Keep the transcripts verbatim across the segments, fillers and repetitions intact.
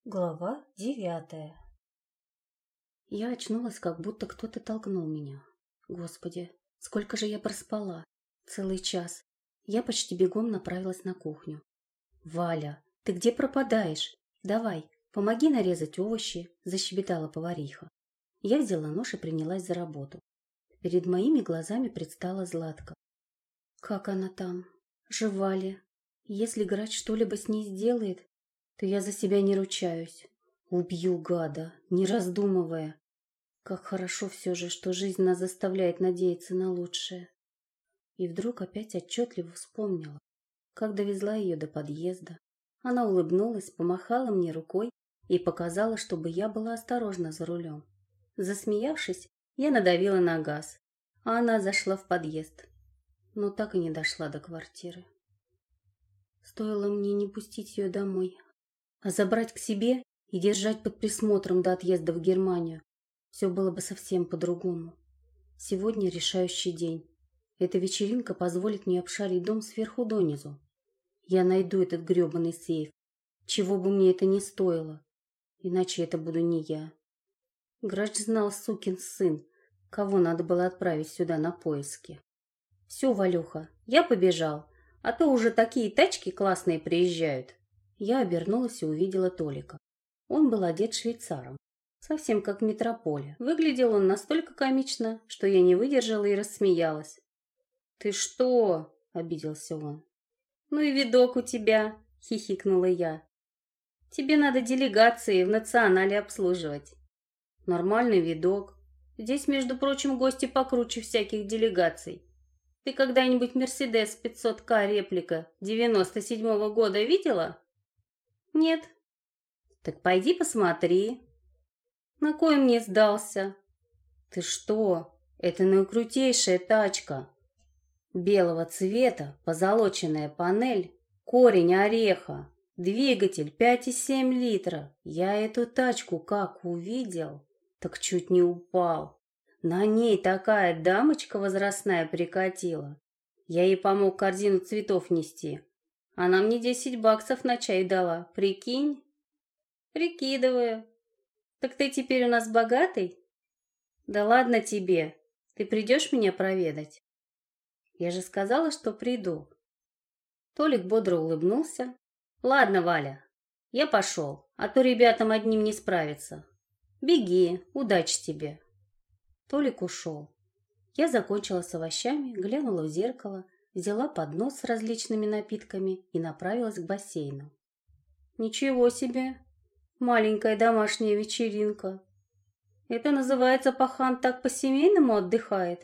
Глава девятая. Я очнулась, как будто кто-то толкнул меня. Господи, сколько же я проспала? Целый час. Я почти бегом направилась на кухню. «Валя, ты где пропадаешь? Давай, помоги нарезать овощи», – защебетала повариха. Я взяла нож и принялась за работу. Перед моими глазами предстала Златка. Как она там? Жива ли? Если грач что-либо с ней сделает, то я за себя не ручаюсь. Убью гада, не раздумывая. Как хорошо все же, что жизнь нас заставляет надеяться на лучшее. И вдруг опять отчетливо вспомнила, как довезла ее до подъезда. Она улыбнулась, помахала мне рукой и показала, чтобы я была осторожна за рулем. Засмеявшись, я надавила на газ, а она зашла в подъезд, но так и не дошла до квартиры. Стоило мне не пустить ее домой, а забрать к себе и держать под присмотром до отъезда в Германию, все было бы совсем по-другому. Сегодня решающий день. Эта вечеринка позволит мне обшарить дом сверху донизу. Я найду этот гребаный сейф, чего бы мне это ни стоило, иначе это буду не я. Грач знал, сукин сын, кого надо было отправить сюда на поиски. Все, Валюха, я побежал, а то уже такие тачки классные приезжают. Я обернулась и увидела Толика. Он был одет швейцаром, совсем как в метрополе. Выглядел он настолько комично, что я не выдержала и рассмеялась. «Ты что?» – обиделся он. «Ну и видок у тебя!» – хихикнула я. «Тебе надо делегации в национале обслуживать». «Нормальный видок. Здесь, между прочим, гости покруче всяких делегаций. Ты когда-нибудь Мерседес пятьсот ка реплика девяносто седьмого года видела?» «Нет». «Так пойди посмотри». «На кой мне сдался?» «Ты что? Это наикрутейшая тачка. Белого цвета, позолоченная панель, корень ореха, двигатель пять и семь литра. Я эту тачку как увидел, так чуть не упал. На ней такая дамочка возрастная прикатила. Я ей помог корзину цветов нести. Она мне десять баксов на чай дала, прикинь?» «Прикидываю. Так ты теперь у нас богатый?» «Да ладно тебе. Ты придешь меня проведать?» «Я же сказала, что приду». Толик бодро улыбнулся. «Ладно, Валя, я пошел, а то ребятам одним не справиться. Беги, удачи тебе». Толик ушел. Я закончила с овощами, глянула в зеркало, взяла поднос с различными напитками и направилась к бассейну. «Ничего себе! Маленькая домашняя вечеринка. Это называется, пахан так по-семейному отдыхает?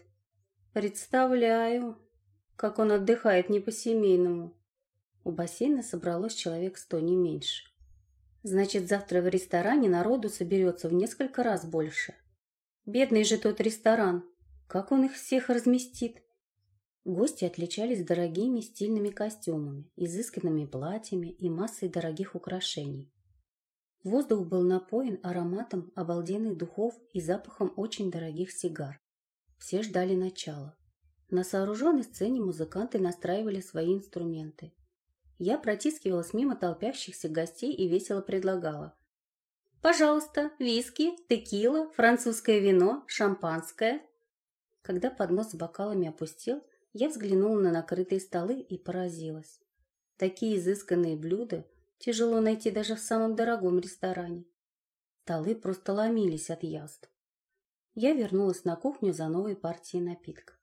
Представляю, как он отдыхает не по-семейному». У бассейна собралось человек сто, не меньше. Значит, завтра в ресторане народу соберется в несколько раз больше. Бедный же тот ресторан. Как он их всех разместит? Гости отличались дорогими стильными костюмами, изысканными платьями и массой дорогих украшений. Воздух был напоен ароматом обалденных духов и запахом очень дорогих сигар. Все ждали начала. На сооруженной сцене музыканты настраивали свои инструменты. Я протискивалась мимо толпящихся гостей и весело предлагала: «Пожалуйста, виски, текила, французское вино, шампанское». Когда поднос с бокалами опустел, я взглянула на накрытые столы и поразилась. Такие изысканные блюда тяжело найти даже в самом дорогом ресторане. Столы просто ломились от яств. Я вернулась на кухню за новой партией напитков.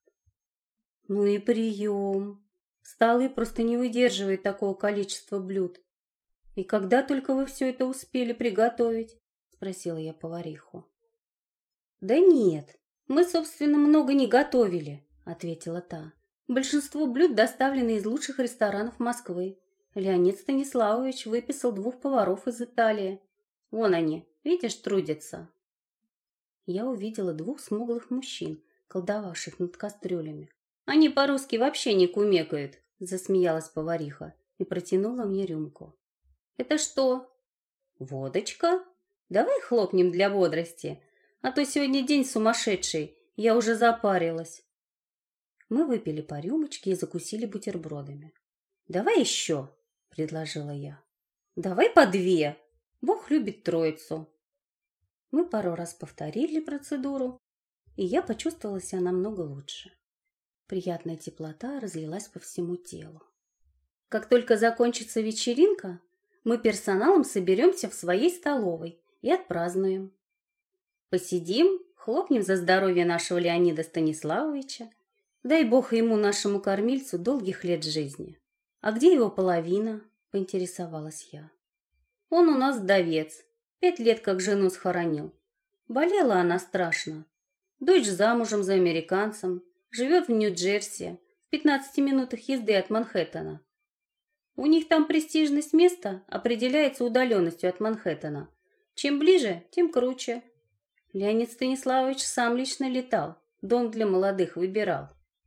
«Ну и прием! Столы просто не выдерживают такого количества блюд. И когда только вы все это успели приготовить?» – спросила я повариху. «Да нет, мы, собственно, много не готовили», – ответила та. «Большинство блюд доставлены из лучших ресторанов Москвы. Леонид Станиславович выписал двух поваров из Италии. Вон они, видишь, трудятся». Я увидела двух смуглых мужчин, колдовавших над кастрюлями. «Они по-русски вообще не кумекают», – засмеялась повариха и протянула мне рюмку. «Это что?» «Водочка? Давай хлопнем для бодрости, а то сегодня день сумасшедший, я уже запарилась». Мы выпили по рюмочке и закусили бутербродами. «Давай еще», – предложила я. «Давай по две». Бог любит троицу. Мы пару раз повторили процедуру, и я почувствовала себя намного лучше. Приятная теплота разлилась по всему телу. Как только закончится вечеринка, мы персоналом соберемся в своей столовой и отпразднуем. Посидим, хлопнем за здоровье нашего Леонида Станиславовича. Дай Бог ему, нашему кормильцу, долгих лет жизни. А где его половина? Поинтересовалась я. Он у нас вдовец. Пять лет как жену схоронил. Болела она страшно. Дочь замужем за американцем. Живет в Нью-Джерси, в пятнадцати минутах езды от Манхэттена. У них там престижность места определяется удаленностью от Манхэттена. Чем ближе, тем круче. Леонид Станиславович сам лично летал, дом для молодых выбирал.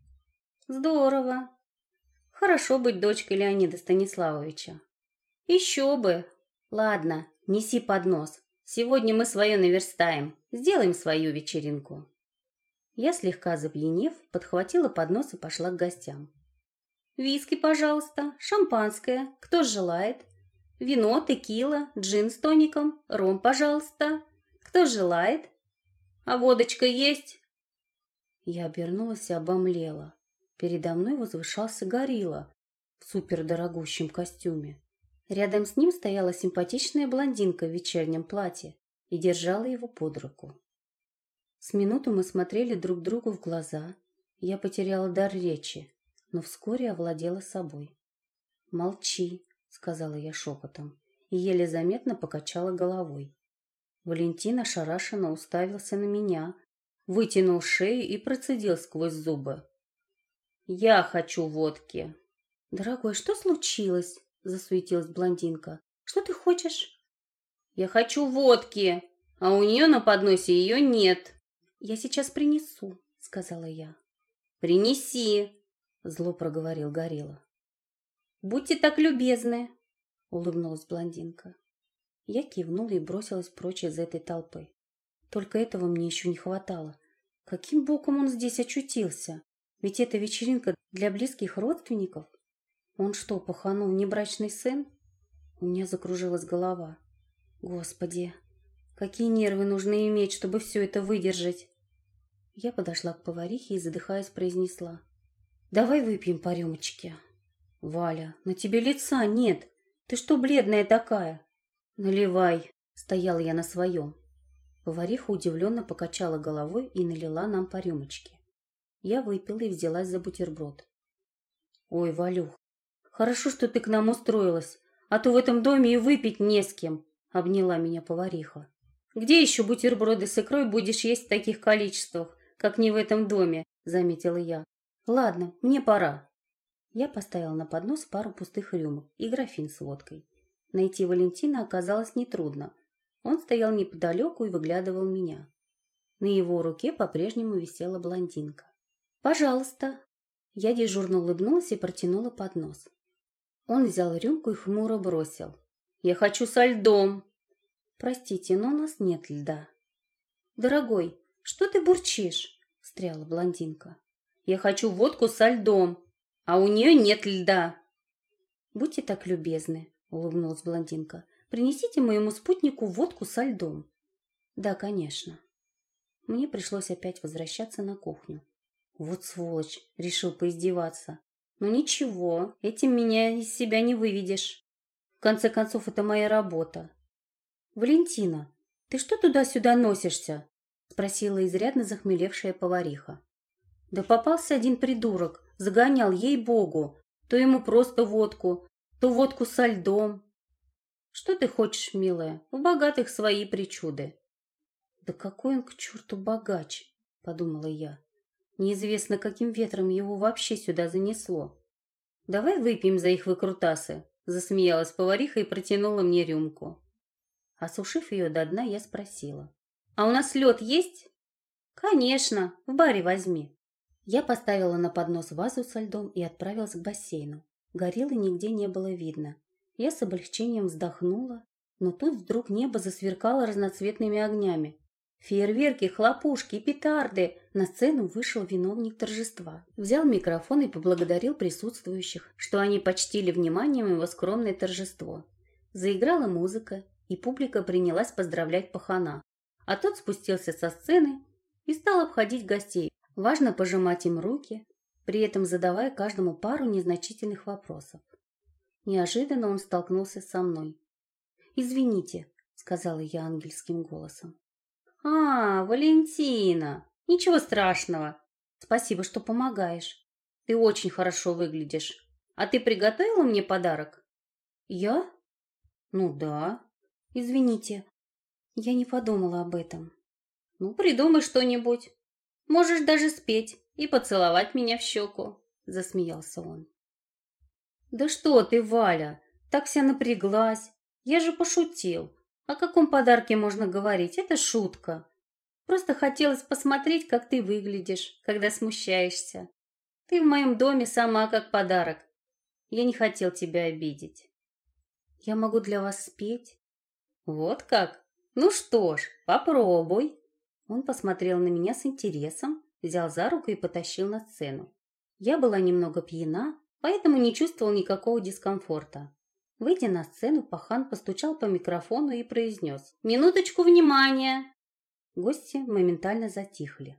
Здорово. Хорошо быть дочкой Леонида Станиславовича. Еще бы. Ладно, неси поднос. Сегодня мы свое наверстаем. Сделаем свою вечеринку. Я, слегка запьянев, подхватила поднос и пошла к гостям. Виски, пожалуйста, шампанское. Кто желает? Вино, текила, джин с тоником, ром, пожалуйста. Кто желает? А водочка есть? Я обернулась и обомлела. Передо мной возвышался горилла в супердорогущем костюме. Рядом с ним стояла симпатичная блондинка в вечернем платье и держала его под руку. С минуту мы смотрели друг другу в глаза. Я потеряла дар речи, но вскоре овладела собой. «Молчи», — сказала я шепотом, и еле заметно покачала головой. Валентин ошарашенно уставился на меня, вытянул шею и процедил сквозь зубы. «Я хочу водки». «Дорогой, что случилось?» — засуетилась блондинка. «Что ты хочешь?» «Я хочу водки, а у нее на подносе ее нет». «Я сейчас принесу», — сказала я. «Принеси», — зло проговорил горилла. «Будьте так любезны», — улыбнулась блондинка. Я кивнула и бросилась прочь из этой толпы. Только этого мне еще не хватало. Каким боком он здесь очутился? Ведь это вечеринка для близких родственников. Он что, Паханов внебрачный сын? У меня закружилась голова. Господи, какие нервы нужно иметь, чтобы все это выдержать? Я подошла к поварихе и, задыхаясь, произнесла. «Давай выпьем по рюмочке». «Валя, на тебе лица нет. Ты что бледная такая?» «Наливай», — стояла я на своем. Повариха удивленно покачала головой и налила нам по рюмочке. Я выпила и взялась за бутерброд. «Ой, Валюх, хорошо, что ты к нам устроилась, а то в этом доме и выпить не с кем», — обняла меня повариха. «Где еще бутерброды с икрой будешь есть в таких количествах, как не в этом доме?» — заметила я. «Ладно, мне пора». Я поставила на поднос пару пустых рюмок и графин с водкой. Найти Валентина оказалось нетрудно. Он стоял неподалеку и выглядывал меня. На его руке по-прежнему висела блондинка. «Пожалуйста». Я дежурно улыбнулась и протянула поднос. Он взял рюмку и хмуро бросил. «Я хочу со льдом». «Простите, но у нас нет льда». «Дорогой, что ты бурчишь?» — встряла блондинка. «Я хочу водку со льдом, а у нее нет льда». «Будьте так любезны», — улыбнулась блондинка. «Принесите моему спутнику водку со льдом». «Да, конечно». Мне пришлось опять возвращаться на кухню. Вот сволочь, решил поиздеваться. Но ничего, этим меня из себя не выведешь. В конце концов, это моя работа. «Валентина, ты что туда-сюда носишься?» — спросила изрядно захмелевшая повариха. «Да попался один придурок, загонял, ей-богу, то ему просто водку, то водку со льдом». «Что ты хочешь, милая? У богатых свои причуды». «Да какой он к черту богач!» — подумала я. Неизвестно, каким ветром его вообще сюда занесло. «Давай выпьем за их выкрутасы», — засмеялась повариха и протянула мне рюмку. Осушив ее до дна, я спросила. «А у нас лед есть?» «Конечно, в баре возьми». Я поставила на поднос вазу со льдом и отправилась к бассейну. Гориллы нигде не было видно. Я с облегчением вздохнула, но тут вдруг небо засверкало разноцветными огнями. Фейерверки, хлопушки, петарды. На сцену вышел виновник торжества. Взял микрофон и поблагодарил присутствующих, что они почтили вниманием его скромное торжество. Заиграла музыка, и публика принялась поздравлять пахана, а тот спустился со сцены и стал обходить гостей, важно пожимать им руки, при этом задавая каждому пару незначительных вопросов. Неожиданно он столкнулся со мной. «Извините», — сказала я ангельским голосом. «А, Валентина! Ничего страшного. Спасибо, что помогаешь. Ты очень хорошо выглядишь. А ты приготовила мне подарок?» «Я? Ну да. Извините, я не подумала об этом». «Ну, придумай что-нибудь. Можешь даже спеть и поцеловать меня в щеку», — засмеялся он. «Да что ты, Валя, так вся напряглась. Я же пошутил. О каком подарке можно говорить? Это шутка. Просто хотелось посмотреть, как ты выглядишь, когда смущаешься. Ты в моем доме сама как подарок. Я не хотел тебя обидеть». «Я могу для вас спеть?» «Вот как? Ну что ж, попробуй». Он посмотрел на меня с интересом, взял за руку и потащил на сцену. Я была немного пьяна, поэтому не чувствовал никакого дискомфорта. Выйдя на сцену, пахан постучал по микрофону и произнес: «Минуточку внимания!» Гости моментально затихли.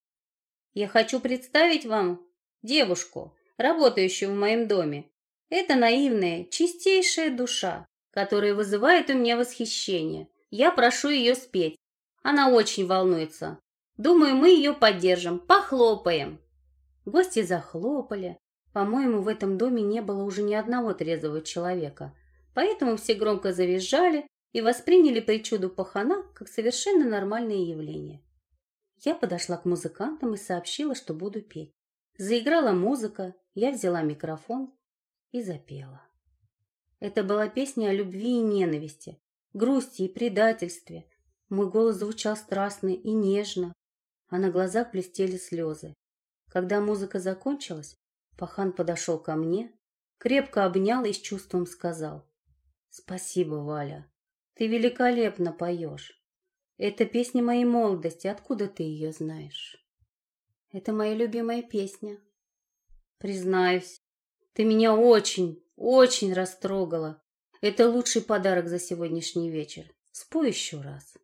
«Я хочу представить вам девушку, работающую в моем доме. Это наивная, чистейшая душа, которая вызывает у меня восхищение. Я прошу ее спеть. Она очень волнуется. Думаю, мы ее поддержим. Похлопаем». Гости захлопали. По-моему, в этом доме не было уже ни одного трезвого человека, поэтому все громко завизжали и восприняли причуду пахана как совершенно нормальное явление. Я подошла к музыкантам и сообщила, что буду петь. Заиграла музыка, я взяла микрофон и запела. Это была песня о любви и ненависти, грусти и предательстве. Мой голос звучал страстно и нежно, а на глазах блестели слезы. Когда музыка закончилась, пахан подошел ко мне, крепко обнял и с чувством сказал: «Спасибо, Валя, ты великолепно поешь. Это песня моей молодости, откуда ты ее знаешь?» «Это моя любимая песня». «Признаюсь, ты меня очень, очень растрогала. Это лучший подарок за сегодняшний вечер. Спой еще раз».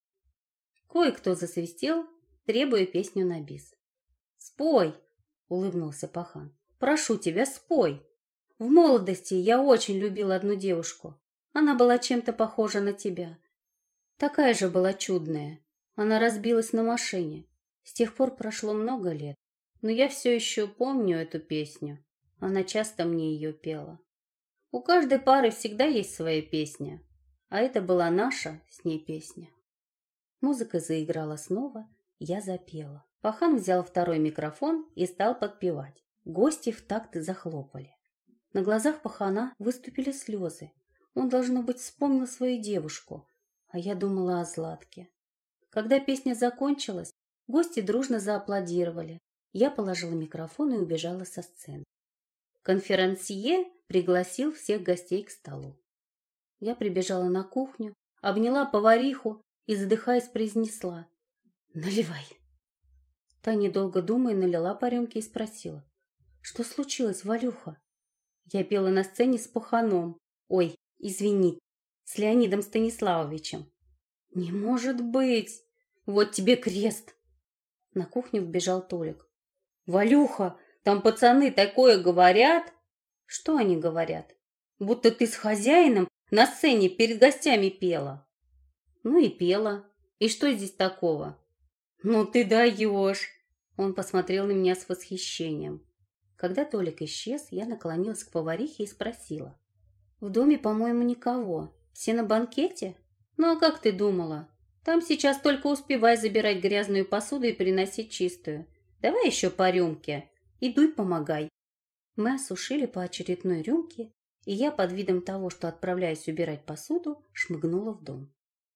Кое-кто засвистел, требуя песню на бис. «Спой!» — улыбнулся пахан. «Прошу тебя, спой! В молодости я очень любил одну девушку. Она была чем-то похожа на тебя. Такая же была чудная. Она разбилась на машине. С тех пор прошло много лет, но я все еще помню эту песню. Она часто мне ее пела. У каждой пары всегда есть своя песня, а это была наша с ней песня». Музыка заиграла снова, я запела. Пахан взял второй микрофон и стал подпевать. Гости в такт захлопали. На глазах пахана выступили слезы. Он, должно быть, вспомнил свою девушку, а я думала о Златке. Когда песня закончилась, гости дружно зааплодировали. Я положила микрофон и убежала со сцены. Конферансье пригласил всех гостей к столу. Я прибежала на кухню, обняла повариху и, задыхаясь, произнесла: «Наливай». Та, недолго думая, налила по рюмке и спросила: «Что случилось, Валюха?» Я пела на сцене с паханом. Ой, извини, с Леонидом Станиславовичем. «Не может быть! Вот тебе крест!» На кухню вбежал Толик. «Валюха, там пацаны такое говорят!» «Что они говорят?» «Будто ты с хозяином на сцене перед гостями пела». «Ну и пела. И что здесь такого?» «Ну ты даешь!» Он посмотрел на меня с восхищением. Когда Толик исчез, я наклонилась к поварихе и спросила: «В доме, по-моему, никого. Все на банкете? Ну а как ты думала? Там сейчас только успевай забирать грязную посуду и приносить чистую. Давай еще по рюмке. И дуй помогай». Мы осушили по очередной рюмке, и я под видом того, что отправляюсь убирать посуду, шмыгнула в дом.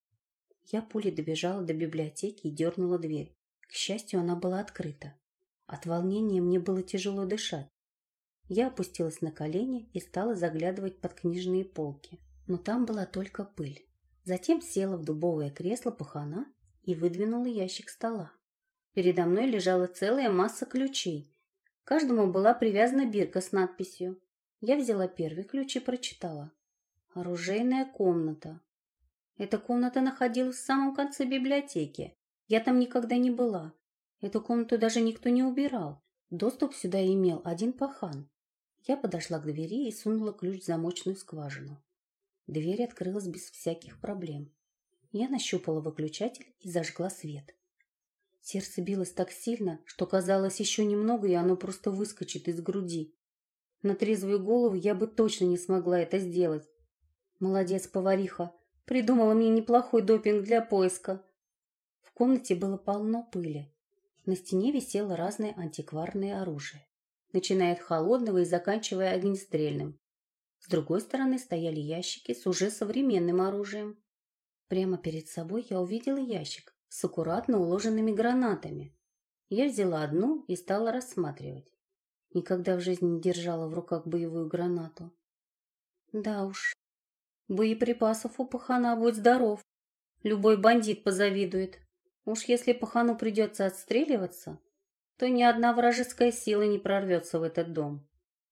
Я пулей добежала до библиотеки и дернула дверь. К счастью, она была открыта. От волнения мне было тяжело дышать. Я опустилась на колени и стала заглядывать под книжные полки, но там была только пыль. Затем села в дубовое кресло пахана и выдвинула ящик стола. Передо мной лежала целая масса ключей. К каждому была привязана бирка с надписью. Я взяла первый ключ и прочитала: «Оружейная комната». Эта комната находилась в самом конце библиотеки. Я там никогда не была. Эту комнату даже никто не убирал. Доступ сюда имел один пахан. Я подошла к двери и сунула ключ в замочную скважину. Дверь открылась без всяких проблем. Я нащупала выключатель и зажгла свет. Сердце билось так сильно, что казалось, еще немного, и оно просто выскочит из груди. На трезвую голову я бы точно не смогла это сделать. Молодец, повариха. Придумала мне неплохой допинг для поиска. В комнате было полно пыли. На стене висело разное антикварное оружие, начиная от холодного и заканчивая огнестрельным. С другой стороны стояли ящики с уже современным оружием. Прямо перед собой я увидела ящик с аккуратно уложенными гранатами. Я взяла одну и стала рассматривать. Никогда в жизни не держала в руках боевую гранату. Да уж, боеприпасов у пахана будь здоров. Любой бандит позавидует. Уж если пахану придется отстреливаться, то ни одна вражеская сила не прорвется в этот дом.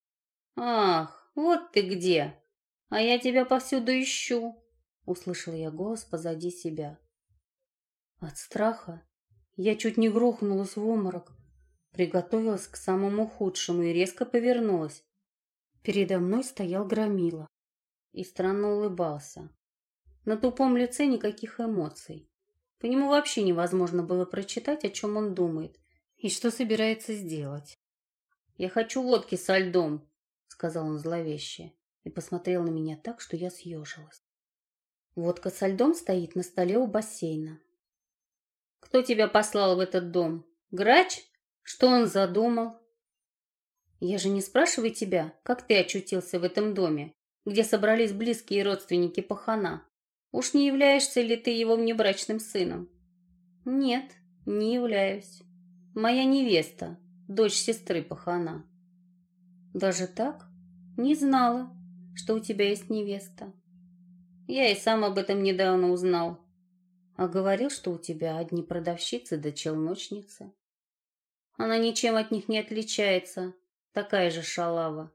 «Ах, вот ты где! А я тебя повсюду ищу!» Услышала я голос позади себя. От страха я чуть не грохнулась в обморок, приготовилась к самому худшему и резко повернулась. Передо мной стоял Громила и странно улыбался. На тупом лице никаких эмоций. По нему вообще невозможно было прочитать, о чем он думает и что собирается сделать. «Я хочу водки со льдом», — сказал он зловеще и посмотрел на меня так, что я съежилась. Водка со льдом стоит на столе у бассейна. «Кто тебя послал в этот дом? Грач? Что он задумал?» «Я же не спрашиваю тебя, как ты очутился в этом доме, где собрались близкие родственники пахана. Уж не являешься ли ты его внебрачным сыном?» «Нет, не являюсь. Моя невеста, дочь сестры пахана». «Даже так? Не знала, что у тебя есть невеста». «Я и сам об этом недавно узнал. А говорил, что у тебя одни продавщицы да челночницы». «Она ничем от них не отличается, такая же шалава».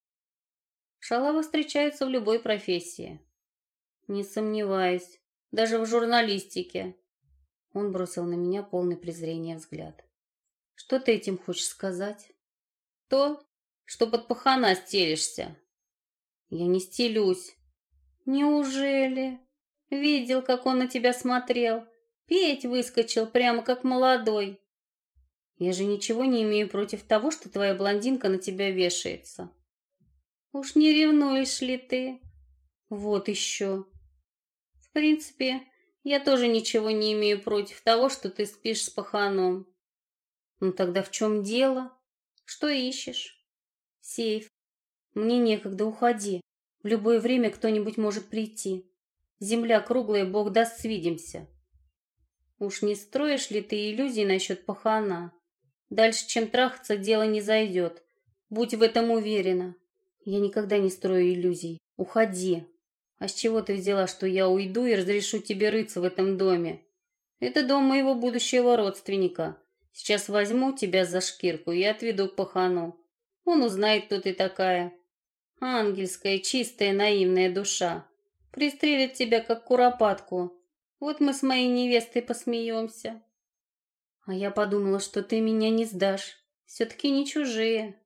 «Шалавы встречаются в любой профессии». «Не сомневаюсь, даже в журналистике». Он бросил на меня полный презрения взгляд. «Что ты этим хочешь сказать?» «То, что под пахана стелишься». «Я не стелюсь». «Неужели? Видел, как он на тебя смотрел. Петь выскочил прямо как молодой». «Я же ничего не имею против того, что твоя блондинка на тебя вешается». «Уж не ревнуешь ли ты?» «Вот еще». «В принципе, я тоже ничего не имею против того, что ты спишь с паханом». «Ну тогда в чем дело? Что ищешь?» «Сейф. Мне некогда, уходи. В любое время кто-нибудь может прийти. Земля круглая, Бог даст, свидимся». «Уж не строишь ли ты иллюзий насчет пахана? Дальше, чем трахаться, дело не зайдет. Будь в этом уверена». «Я никогда не строю иллюзий. Уходи». «А с чего ты взяла, что я уйду и разрешу тебе рыться в этом доме? Это дом моего будущего родственника. Сейчас возьму тебя за шкирку и отведу к пахану. Он узнает, кто ты такая. Ангельская, чистая, наивная душа. Пристрелит тебя, как куропатку. Вот мы с моей невестой посмеемся». «А я подумала, что ты меня не сдашь. Все-таки не чужие».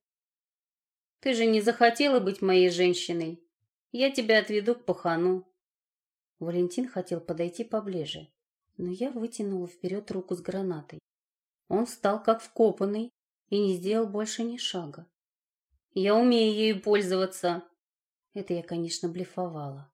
«Ты же не захотела быть моей женщиной. Я тебя отведу к пахану». Валентин хотел подойти поближе, но я вытянула вперед руку с гранатой. Он встал как вкопанный и не сделал больше ни шага. «Я умею ею пользоваться». Это я, конечно, блефовала.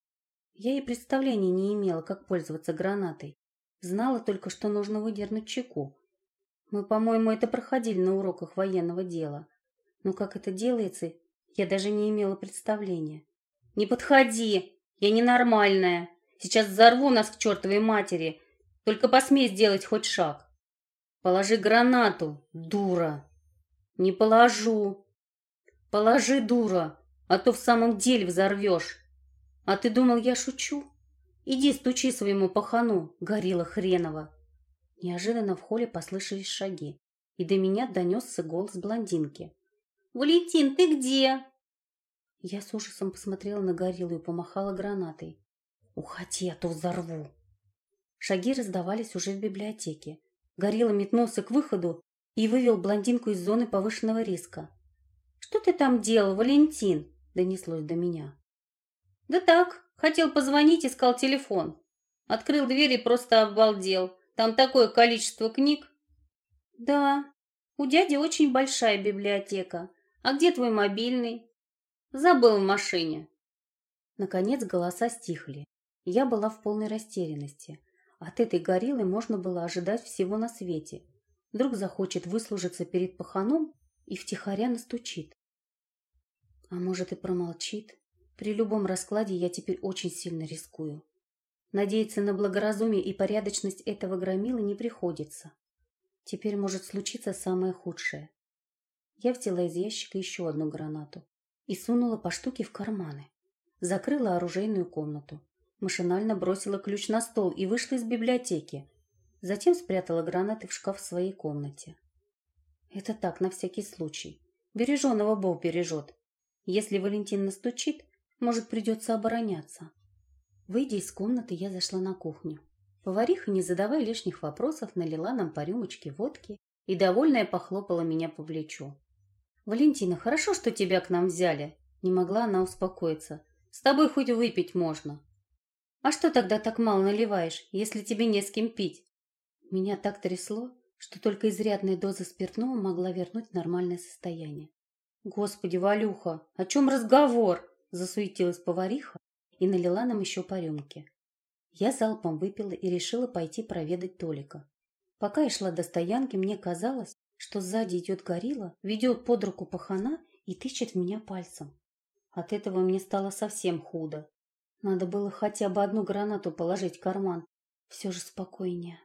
Я и представления не имела, как пользоваться гранатой. Знала только, что нужно выдернуть чеку. Мы, по-моему, это проходили на уроках военного дела. Но как это делается, я даже не имела представления. «Не подходи! Я ненормальная! Сейчас взорву нас к чертовой матери! Только посмей сделать хоть шаг!» «Положи гранату, дура!» «Не положу!» «Положи, дура, а то в самом деле взорвешь!» «А ты думал, я шучу? Иди стучи своему пахану, горилла хренова!» Неожиданно в холле послышались шаги, и до меня донесся голос блондинки. «Валентин, ты где?» Я с ужасом посмотрела на гориллу и помахала гранатой. Уходи, а то взорву. Шаги раздавались уже в библиотеке. Горилла метнулся к выходу и вывел блондинку из зоны повышенного риска. «Что ты там делал, Валентин?» – донеслось до меня. «Да так, хотел позвонить, искал телефон. Открыл дверь и просто обалдел. Там такое количество книг». «Да, у дяди очень большая библиотека. А где твой мобильный?» «Забыл в машине». Наконец голоса стихли. Я была в полной растерянности. От этой гориллы можно было ожидать всего на свете. Вдруг захочет выслужиться перед паханом и втихаря настучит. А может и промолчит. При любом раскладе я теперь очень сильно рискую. Надеяться на благоразумие и порядочность этого громилы не приходится. Теперь может случиться самое худшее. Я взяла из ящика еще одну гранату и сунула по штуке в карманы. Закрыла оружейную комнату. Машинально бросила ключ на стол и вышла из библиотеки. Затем спрятала гранаты в шкаф в своей комнате. Это так, на всякий случай. Береженого Бог бережет. Если Валентин настучит, может, придется обороняться. Выйдя из комнаты, я зашла на кухню. Повариха, не задавая лишних вопросов, налила нам по рюмочке водки и, довольная, похлопала меня по плечу. «Валентина, хорошо, что тебя к нам взяли». Не могла она успокоиться. «С тобой хоть выпить можно». «А что тогда так мало наливаешь, если тебе не с кем пить?» Меня так трясло, что только изрядная доза спиртного могла вернуть нормальное состояние. «Господи, Валюха, о чем разговор?» – засуетилась повариха и налила нам еще по рюмке. Я залпом выпила и решила пойти проведать Толика. Пока я шла до стоянки, мне казалось, что сзади идет горилла, ведет под руку пахана и тычет в меня пальцем. От этого мне стало совсем худо. Надо было хотя бы одну гранату положить в карман. Все же спокойнее.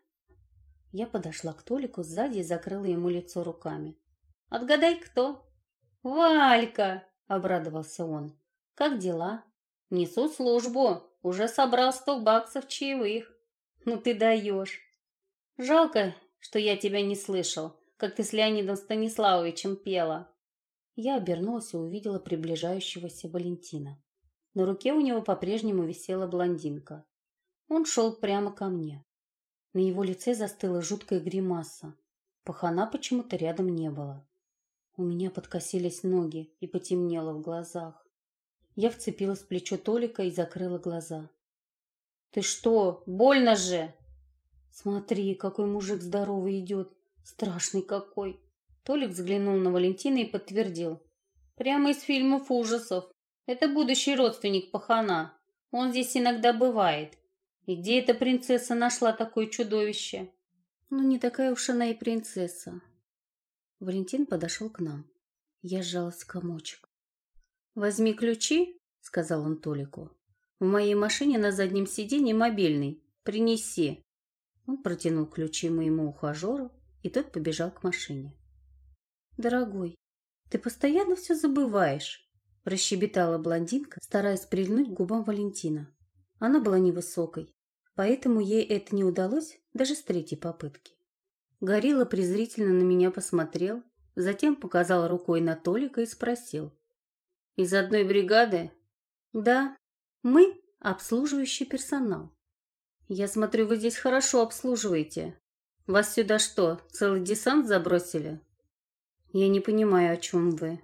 Я подошла к Толику сзади и закрыла ему лицо руками. «Отгадай, кто?» «Валька!» – обрадовался он. «Как дела?» «Несу службу. Уже собрал сто баксов чаевых». «Ну ты даешь!» «Жалко, что я тебя не слышал, как ты с Леонидом Станиславовичем пела». Я обернулась и увидела приближающегося Валентина. На руке у него по-прежнему висела блондинка. Он шел прямо ко мне. На его лице застыла жуткая гримаса. Пахана почему-то рядом не было. У меня подкосились ноги и потемнело в глазах. Я вцепилась в плечо Толика и закрыла глаза. «Ты что? Больно же!» «Смотри, какой мужик здоровый идет! Страшный какой!» Толик взглянул на Валентина и подтвердил. «Прямо из фильмов ужасов. Это будущий родственник пахана. Он здесь иногда бывает. И где эта принцесса нашла такое чудовище?» «Ну, не такая уж она и принцесса». Валентин подошел к нам. Я сжалась в комочек. «Возьми ключи», — сказал он Толику. «В моей машине на заднем сиденье мобильный. Принеси». Он протянул ключи моему ухажеру, и тот побежал к машине. «Дорогой, ты постоянно все забываешь», — прощебетала блондинка, стараясь прильнуть к губам Валентина. Она была невысокой, поэтому ей это не удалось даже с третьей попытки. Горилла презрительно на меня посмотрел, затем показал рукой на Толика и спросил. «Из одной бригады?» «Да, мы обслуживающий персонал». «Я смотрю, вы здесь хорошо обслуживаете. Вас сюда что, целый десант забросили?» «Я не понимаю, о чем вы».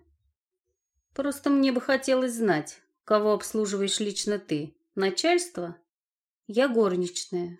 «Просто мне бы хотелось знать, кого обслуживаешь лично ты. Начальство?» «Я горничная».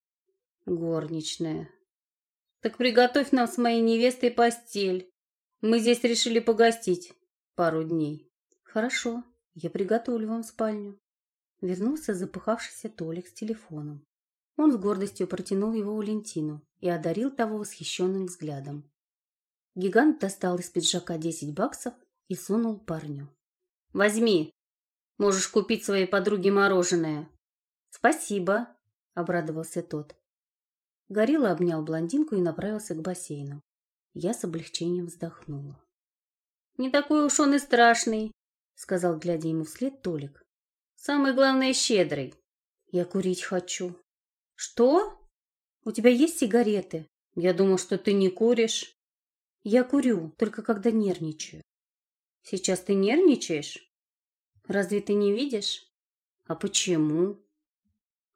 «Горничная. Так приготовь нам с моей невестой постель. Мы здесь решили погостить пару дней». «Хорошо, я приготовлю вам спальню». Вернулся запыхавшийся Толик с телефоном. Он с гордостью протянул его Валентину и одарил того восхищенным взглядом. Гигант достал из пиджака десять баксов и сунул парню. «Возьми. Можешь купить своей подруге мороженое». «Спасибо», — обрадовался тот. Горилла обнял блондинку и направился к бассейну. Я с облегчением вздохнула. «Не такой уж он и страшный», — сказал, глядя ему вслед, Толик. «Самое главное, щедрый». «Я курить хочу». «Что? У тебя есть сигареты?» «Я думал, что ты не куришь». «Я курю, только когда нервничаю». «Сейчас ты нервничаешь? Разве ты не видишь?» «А почему?»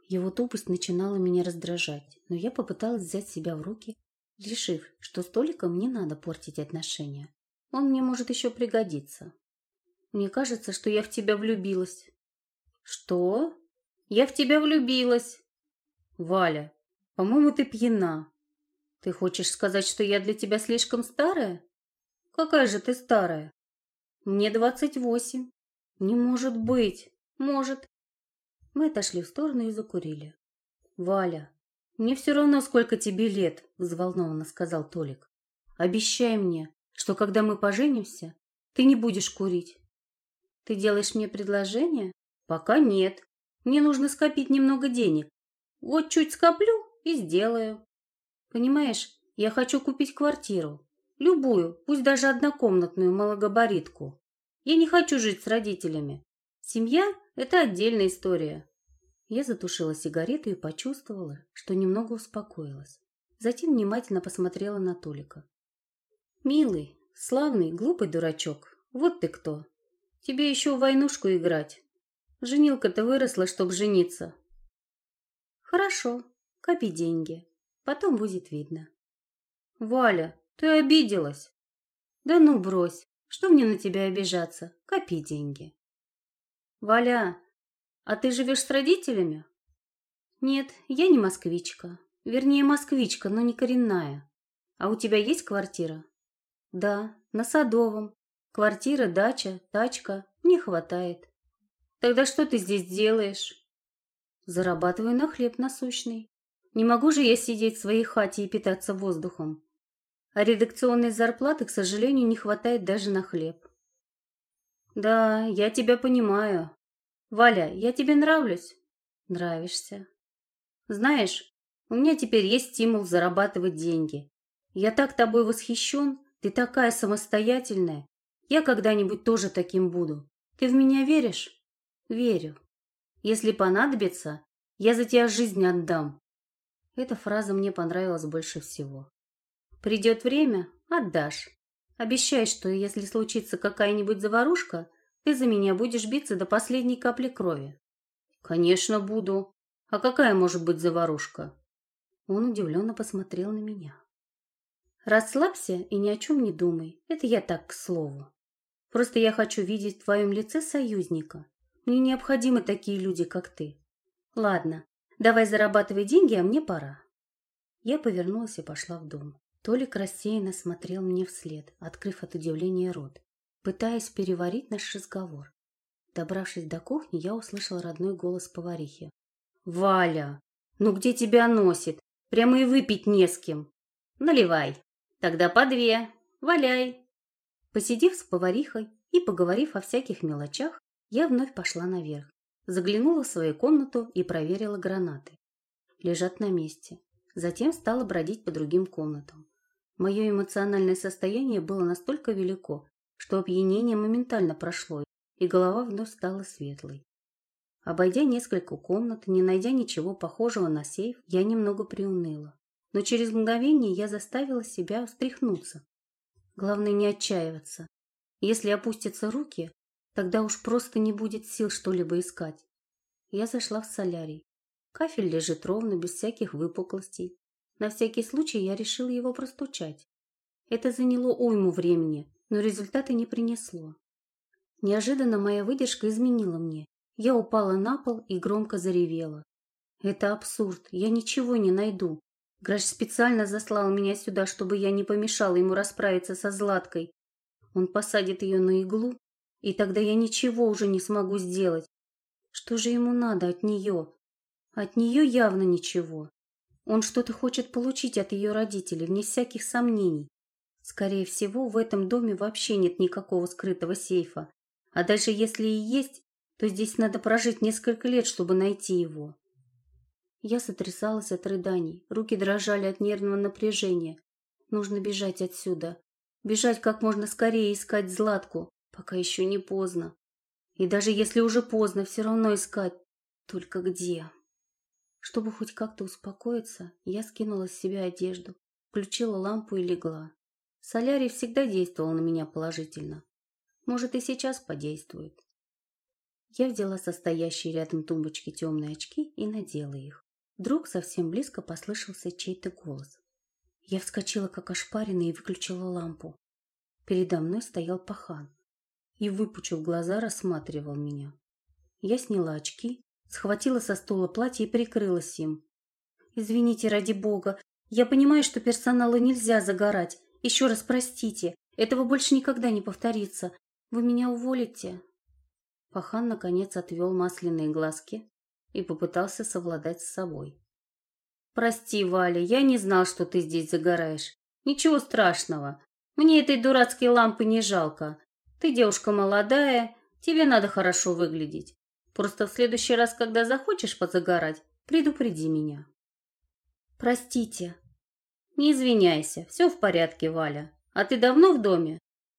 Его тупость начинала меня раздражать, но я попыталась взять себя в руки, решив, что с Толиком не надо портить отношения. Он мне может еще пригодиться. Мне кажется, что я в тебя влюбилась. Что? Я в тебя влюбилась. Валя, по-моему, ты пьяна. Ты хочешь сказать, что я для тебя слишком старая? Какая же ты старая? Мне двадцать восемь. Не может быть. Может. Мы отошли в сторону и закурили. Валя, мне все равно, сколько тебе лет, взволнованно сказал Толик. Обещай мне, что когда мы поженимся, ты не будешь курить. Ты делаешь мне предложение? Пока нет. Мне нужно скопить немного денег. Вот чуть скоплю и сделаю. Понимаешь, я хочу купить квартиру. Любую, пусть даже однокомнатную малогабаритку. Я не хочу жить с родителями. Семья – это отдельная история. Я затушила сигарету и почувствовала, что немного успокоилась. Затем внимательно посмотрела на Толика. «Милый, славный, глупый дурачок, вот ты кто. Тебе еще в войнушку играть. Женилка-то выросла, чтоб жениться». «Хорошо, копи деньги. Потом будет видно». «Валя, ты обиделась». «Да ну брось, что мне на тебя обижаться? Копи деньги». «Валя, а ты живешь с родителями?» «Нет, я не москвичка. Вернее, москвичка, но не коренная. А у тебя есть квартира?» «Да, на Садовом. Квартира, дача, тачка. Не хватает». «Тогда что ты здесь делаешь?» «Зарабатываю на хлеб насущный. Не могу же я сидеть в своей хате и питаться воздухом. А редакционной зарплаты, к сожалению, не хватает даже на хлеб». «Да, я тебя понимаю. Валя, я тебе нравлюсь?» «Нравишься». «Знаешь, у меня теперь есть стимул зарабатывать деньги. Я так тобой восхищен, ты такая самостоятельная. Я когда-нибудь тоже таким буду. Ты в меня веришь?» «Верю. Если понадобится, я за тебя жизнь отдам». Эта фраза мне понравилась больше всего. «Придет время – отдашь. Обещай, что если случится какая-нибудь заварушка, ты за меня будешь биться до последней капли крови». «Конечно, буду. А какая может быть заварушка?» Он удивленно посмотрел на меня. «Расслабься и ни о чем не думай. Это я так к слову. Просто я хочу видеть в твоем лице союзника. Мне необходимы такие люди, как ты. Ладно, давай зарабатывай деньги, а мне пора». Я повернулась и пошла в дом. Толик рассеянно смотрел мне вслед, открыв от удивления рот, пытаясь переварить наш разговор. Добравшись до кухни, я услышала родной голос поварихи. «Валя, ну где тебя носит? Прямо и выпить не с кем». «Наливай. Тогда по две. Валяй». Посидев с поварихой и поговорив о всяких мелочах, я вновь пошла наверх. Заглянула в свою комнату и проверила гранаты. Лежат на месте. Затем стала бродить по другим комнатам. Мое эмоциональное состояние было настолько велико, что опьянение моментально прошло, и голова вновь стала светлой. Обойдя несколько комнат, не найдя ничего похожего на сейф, я немного приуныла. Но через мгновение я заставила себя встряхнуться. Главное не отчаиваться. Если опустятся руки, тогда уж просто не будет сил что-либо искать. Я зашла в солярий. Кафель лежит ровно, без всяких выпуклостей. На всякий случай я решила его простучать. Это заняло уйму времени, но результата не принесло. Неожиданно моя выдержка изменила мне. Я упала на пол и громко заревела. Это абсурд, я ничего не найду. Грач специально заслал меня сюда, чтобы я не помешала ему расправиться со Златкой. Он посадит ее на иглу, и тогда я ничего уже не смогу сделать. Что же ему надо от нее? От нее явно ничего. Он что-то хочет получить от ее родителей, вне всяких сомнений. Скорее всего, в этом доме вообще нет никакого скрытого сейфа. А даже если и есть, то здесь надо прожить несколько лет, чтобы найти его. Я сотрясалась от рыданий, руки дрожали от нервного напряжения. Нужно бежать отсюда. Бежать как можно скорее, искать Златку, пока еще не поздно. И даже если уже поздно, все равно искать. Только где? Чтобы хоть как-то успокоиться, я скинула с себя одежду, включила лампу и легла. Солярий всегда действовал на меня положительно. Может, и сейчас подействует. Я взяла со стоящей рядом тумбочки темные очки и надела их. Вдруг совсем близко послышался чей-то голос. Я вскочила как ошпаренная и выключила лампу. Передо мной стоял Пахан и, выпучив глаза, рассматривал меня. Я сняла очки, схватила со стула платье и прикрылась им. «Извините, ради бога, я понимаю, что персоналу нельзя загорать. Еще раз простите, этого больше никогда не повторится. Вы меня уволите?» Пахан, наконец, отвел масляные глазки и попытался совладать с собой. «Прости, Валя, я не знал, что ты здесь загораешь. Ничего страшного. Мне этой дурацкой лампы не жалко. Ты девушка молодая, тебе надо хорошо выглядеть. Просто в следующий раз, когда захочешь позагорать, предупреди меня». «Простите». «Не извиняйся, все в порядке, Валя. А ты давно в доме?»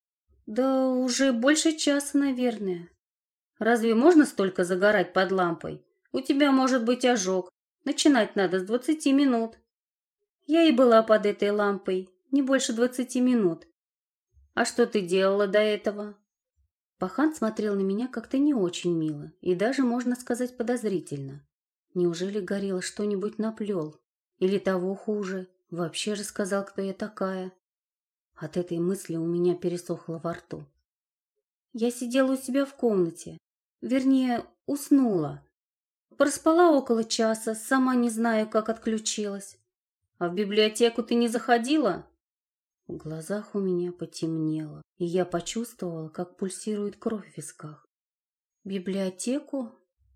«Да уже больше часа, наверное». «Разве можно столько загорать под лампой? У тебя может быть ожог. Начинать надо с двадцати минут». «Я и была под этой лампой, не больше двадцати минут». «А что ты делала до этого?» Пахан смотрел на меня как-то не очень мило и даже, можно сказать, подозрительно. Неужели Горело что-нибудь наплел? Или того хуже, вообще рассказал, кто я такая? От этой мысли у меня пересохло во рту. Я сидела у себя в комнате, вернее, уснула. Проспала около часа, сама не знаю, как отключилась. А в библиотеку ты не заходила? В глазах у меня потемнело, и я почувствовала, как пульсирует кровь в висках. Библиотеку?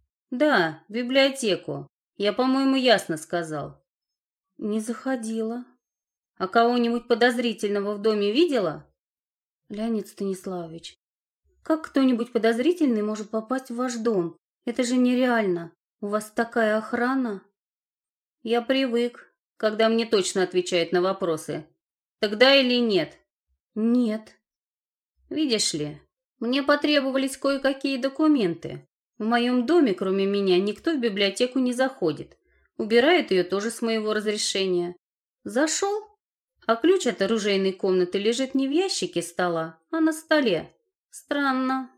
Да, в библиотеку. Я, по-моему, ясно сказал. Не заходила. А кого-нибудь подозрительного в доме видела? Леонид Станиславович, как кто-нибудь подозрительный может попасть в ваш дом? Это же нереально. У вас такая охрана. Я привык, когда мне точно отвечают на вопросы. Тогда или нет? Нет. Видишь ли, мне потребовались кое-какие документы. В моем доме, кроме меня, никто в библиотеку не заходит. Убирает ее тоже с моего разрешения. Зашел, а ключ от оружейной комнаты лежит не в ящике стола, а на столе. Странно.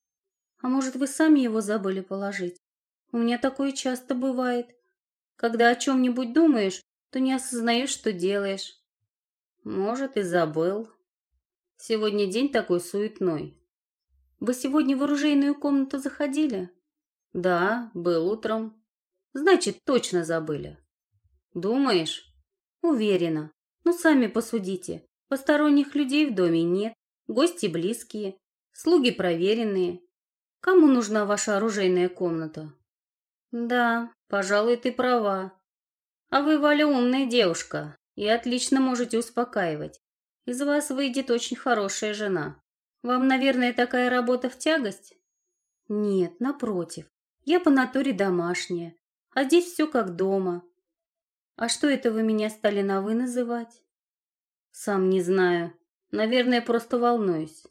А может, вы сами его забыли положить? У меня такое часто бывает. Когда о чем-нибудь думаешь, то не осознаешь, что делаешь. Может, и забыл. Сегодня день такой суетной. Вы сегодня в оружейную комнату заходили? Да, был утром. Значит, точно забыли. Думаешь? Уверена. Ну, сами посудите. Посторонних людей в доме нет. Гости близкие. Слуги проверенные. Кому нужна ваша оружейная комната? Да, пожалуй, ты права. А вы, Валя, умная девушка и отлично можете успокаивать. Из вас выйдет очень хорошая жена. Вам, наверное, такая работа в тягость? Нет, напротив. Я по натуре домашняя, а здесь все как дома. А что это вы меня стали на «вы» называть? Сам не знаю. Наверное, просто волнуюсь.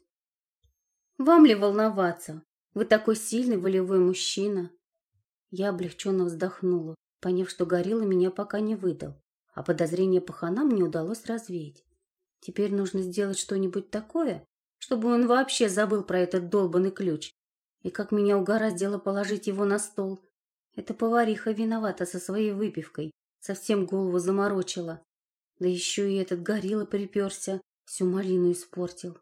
Вам ли волноваться? Вы такой сильный, волевой мужчина. Я облегченно вздохнула, поняв, что Горело меня пока не выдал, а подозрение Пахана мне удалось развеять. Теперь нужно сделать что-нибудь такое, чтобы он вообще забыл про этот долбанный ключ. И как меня угораздило положить его на стол. Эта повариха виновата со своей выпивкой, совсем голову заморочила. Да еще и этот Горело приперся, всю малину испортил.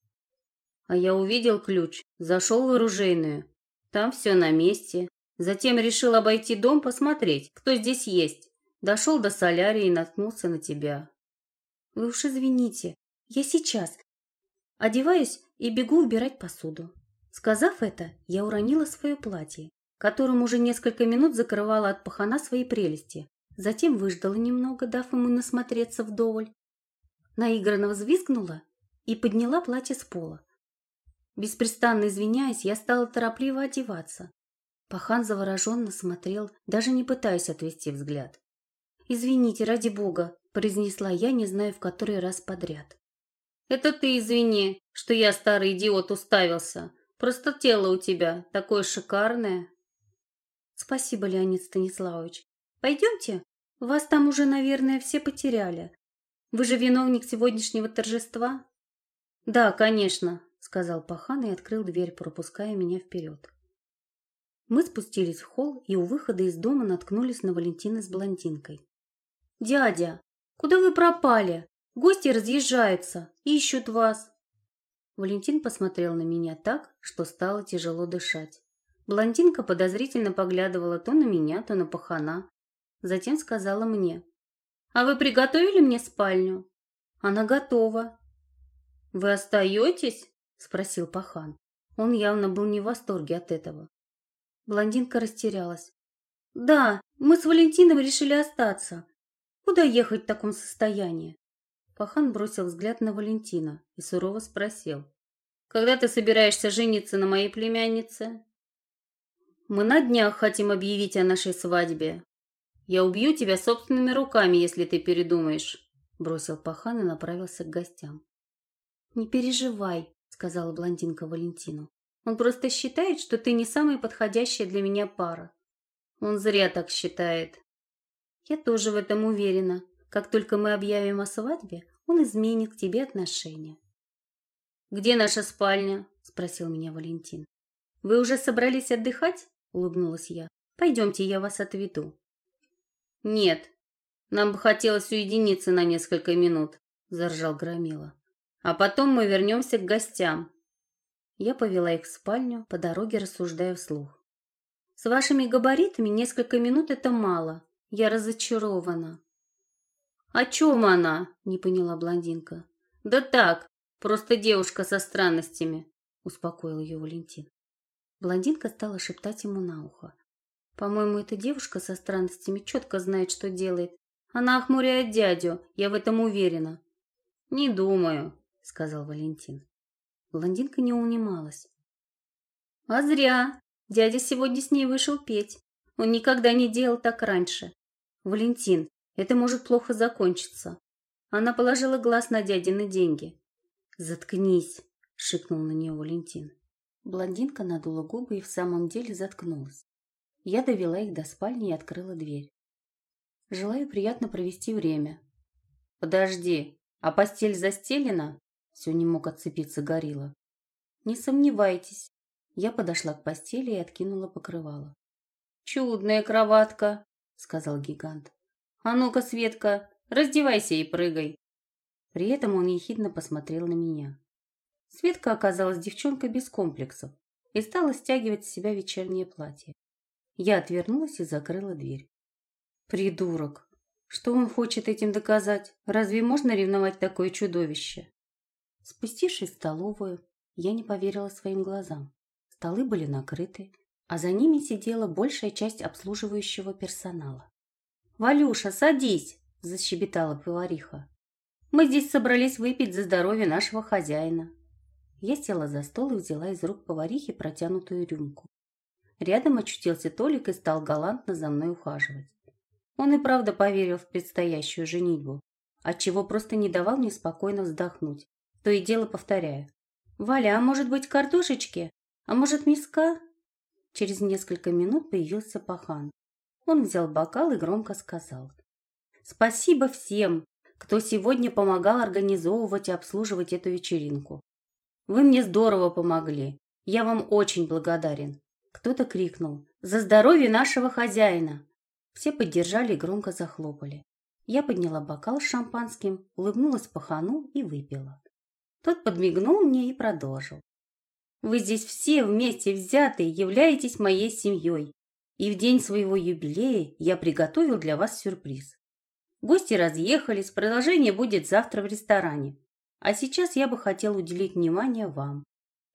А я увидел ключ, зашел в оружейную. Там все на месте. Затем решил обойти дом, посмотреть, кто здесь есть. Дошел до солярии и наткнулся на тебя. Вы уж извините, я сейчас одеваюсь и бегу убирать посуду. Сказав это, я уронила свое платье, которым уже несколько минут закрывала от Пахана свои прелести. Затем выждала немного, дав ему насмотреться вдоволь. Наигранно взвизгнула и подняла платье с пола. Беспрестанно извиняясь, я стала торопливо одеваться. Пахан завороженно смотрел, даже не пытаясь отвести взгляд. «Извините, ради бога», – произнесла я, не знаю в который раз подряд. «Это ты извини, что я, старый идиот, уставился. Просто тело у тебя такое шикарное». «Спасибо, Леонид Станиславович. Пойдемте? Вас там уже, наверное, все потеряли. Вы же виновник сегодняшнего торжества?» «Да, конечно», – сказал Пахан и открыл дверь, пропуская меня вперед. Мы спустились в холл и у выхода из дома наткнулись на Валентина с блондинкой. «Дядя, куда вы пропали? Гости разъезжаются, ищут вас». Валентин посмотрел на меня так, что стало тяжело дышать. Блондинка подозрительно поглядывала то на меня, то на пахана. Затем сказала мне: «А вы приготовили мне спальню?» «Она готова». «Вы остаетесь?» – спросил пахан. Он явно был не в восторге от этого. Блондинка растерялась. «Да, мы с Валентином решили остаться. Куда ехать в таком состоянии?» Пахан бросил взгляд на Валентина и сурово спросил: «Когда ты собираешься жениться на моей племяннице?» «Мы на днях хотим объявить о нашей свадьбе. Я убью тебя собственными руками, если ты передумаешь», – бросил пахан и направился к гостям. «Не переживай», – сказала блондинка Валентину. «Он просто считает, что ты не самая подходящая для меня пара». «Он зря так считает». «Я тоже в этом уверена. Как только мы объявим о свадьбе, он изменит к тебе отношения». «Где наша спальня?» – спросил меня Валентин. «Вы уже собрались отдыхать?» – улыбнулась я. «Пойдемте, я вас отведу». «Нет, нам бы хотелось уединиться на несколько минут», – заржал Громила. «А потом мы вернемся к гостям». Я повела их в спальню, по дороге рассуждая вслух. «С вашими габаритами несколько минут – это мало. Я разочарована». «О чем она?» – не поняла блондинка. «Да так, просто девушка со странностями», – успокоил ее Валентин. Блондинка стала шептать ему на ухо. «По-моему, эта девушка со странностями четко знает, что делает. Она охмуряет дядю, я в этом уверена». «Не думаю», – сказал Валентин. Блондинка не унималась. «А зря. Дядя сегодня с ней вышел петь. Он никогда не делал так раньше. Валентин, это может плохо закончиться». Она положила глаз на дядины деньги. «Заткнись», – шикнул на нее Валентин. Блондинка надула губы и в самом деле заткнулась. Я довела их до спальни и открыла дверь. «Желаю приятно провести время». «Подожди, а постель застелена?» Все не мог отцепиться горилла. «Не сомневайтесь». Я подошла к постели и откинула покрывало. «Чудная кроватка», — сказал гигант. «А ну-ка, Светка, раздевайся и прыгай». При этом он ехидно посмотрел на меня. Светка оказалась девчонкой без комплексов и стала стягивать с себя вечернее платье. Я отвернулась и закрыла дверь. «Придурок! Что он хочет этим доказать? Разве можно ревновать такое чудовище?» Спустившись в столовую, я не поверила своим глазам. Столы были накрыты, а за ними сидела большая часть обслуживающего персонала. «Валюша, садись!» – защебетала повариха. «Мы здесь собрались выпить за здоровье нашего хозяина». Я села за стол и взяла из рук поварихи протянутую рюмку. Рядом очутился Толик и стал галантно за мной ухаживать. Он и правда поверил в предстоящую женитьбу, отчего просто не давал мне спокойно вздохнуть, то и дело повторяя: «Валя, а может быть картошечки? А может миска?» Через несколько минут появился пахан. Он взял бокал и громко сказал: «Спасибо всем, кто сегодня помогал организовывать и обслуживать эту вечеринку. Вы мне здорово помогли. Я вам очень благодарен». Кто-то крикнул: «За здоровье нашего хозяина!» Все поддержали и громко захлопали. Я подняла бокал с шампанским, улыбнулась пахану и выпила. Тот подмигнул мне и продолжил: «Вы здесь все вместе взятые являетесь моей семьей, и в день своего юбилея я приготовил для вас сюрприз. Гости разъехались, продолжение будет завтра в ресторане, а сейчас я бы хотел уделить внимание вам.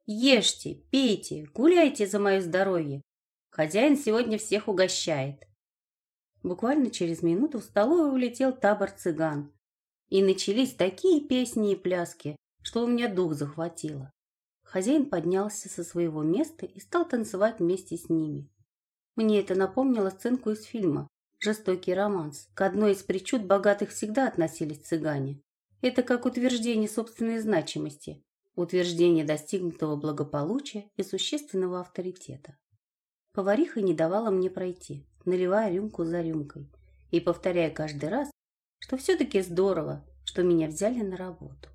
Ешьте, пейте, гуляйте за мое здоровье. Хозяин сегодня всех угощает». Буквально через минуту в столовую улетел табор цыган, и начались такие песни и пляски, что у меня дух захватило. Хозяин поднялся со своего места и стал танцевать вместе с ними. Мне это напомнило сценку из фильма «Жестокий романс». К одной из причуд богатых всегда относились цыгане. Это как утверждение собственной значимости, утверждение достигнутого благополучия и существенного авторитета. Повариха не давала мне пройти, наливая рюмку за рюмкой и повторяя каждый раз, что все-таки здорово, что меня взяли на работу.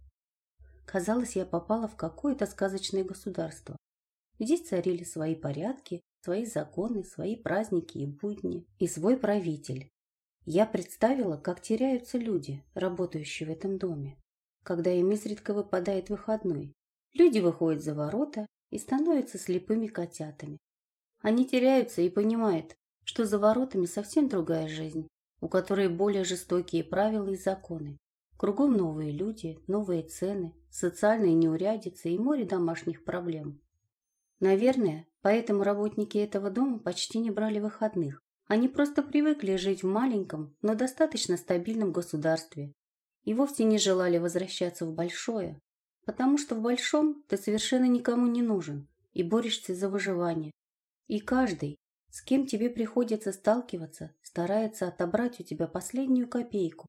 Казалось, я попала в какое-то сказочное государство. Здесь царили свои порядки, свои законы, свои праздники и будни, и свой правитель. Я представила, как теряются люди, работающие в этом доме, когда им изредка выпадает выходной. Люди выходят за ворота и становятся слепыми котятами. Они теряются и понимают, что за воротами совсем другая жизнь, у которой более жестокие правила и законы. Кругом новые люди, новые цены, социальные неурядицы и море домашних проблем. Наверное, поэтому работники этого дома почти не брали выходных. Они просто привыкли жить в маленьком, но достаточно стабильном государстве и вовсе не желали возвращаться в большое, потому что в большом ты совершенно никому не нужен и борешься за выживание. И каждый, с кем тебе приходится сталкиваться, старается отобрать у тебя последнюю копейку.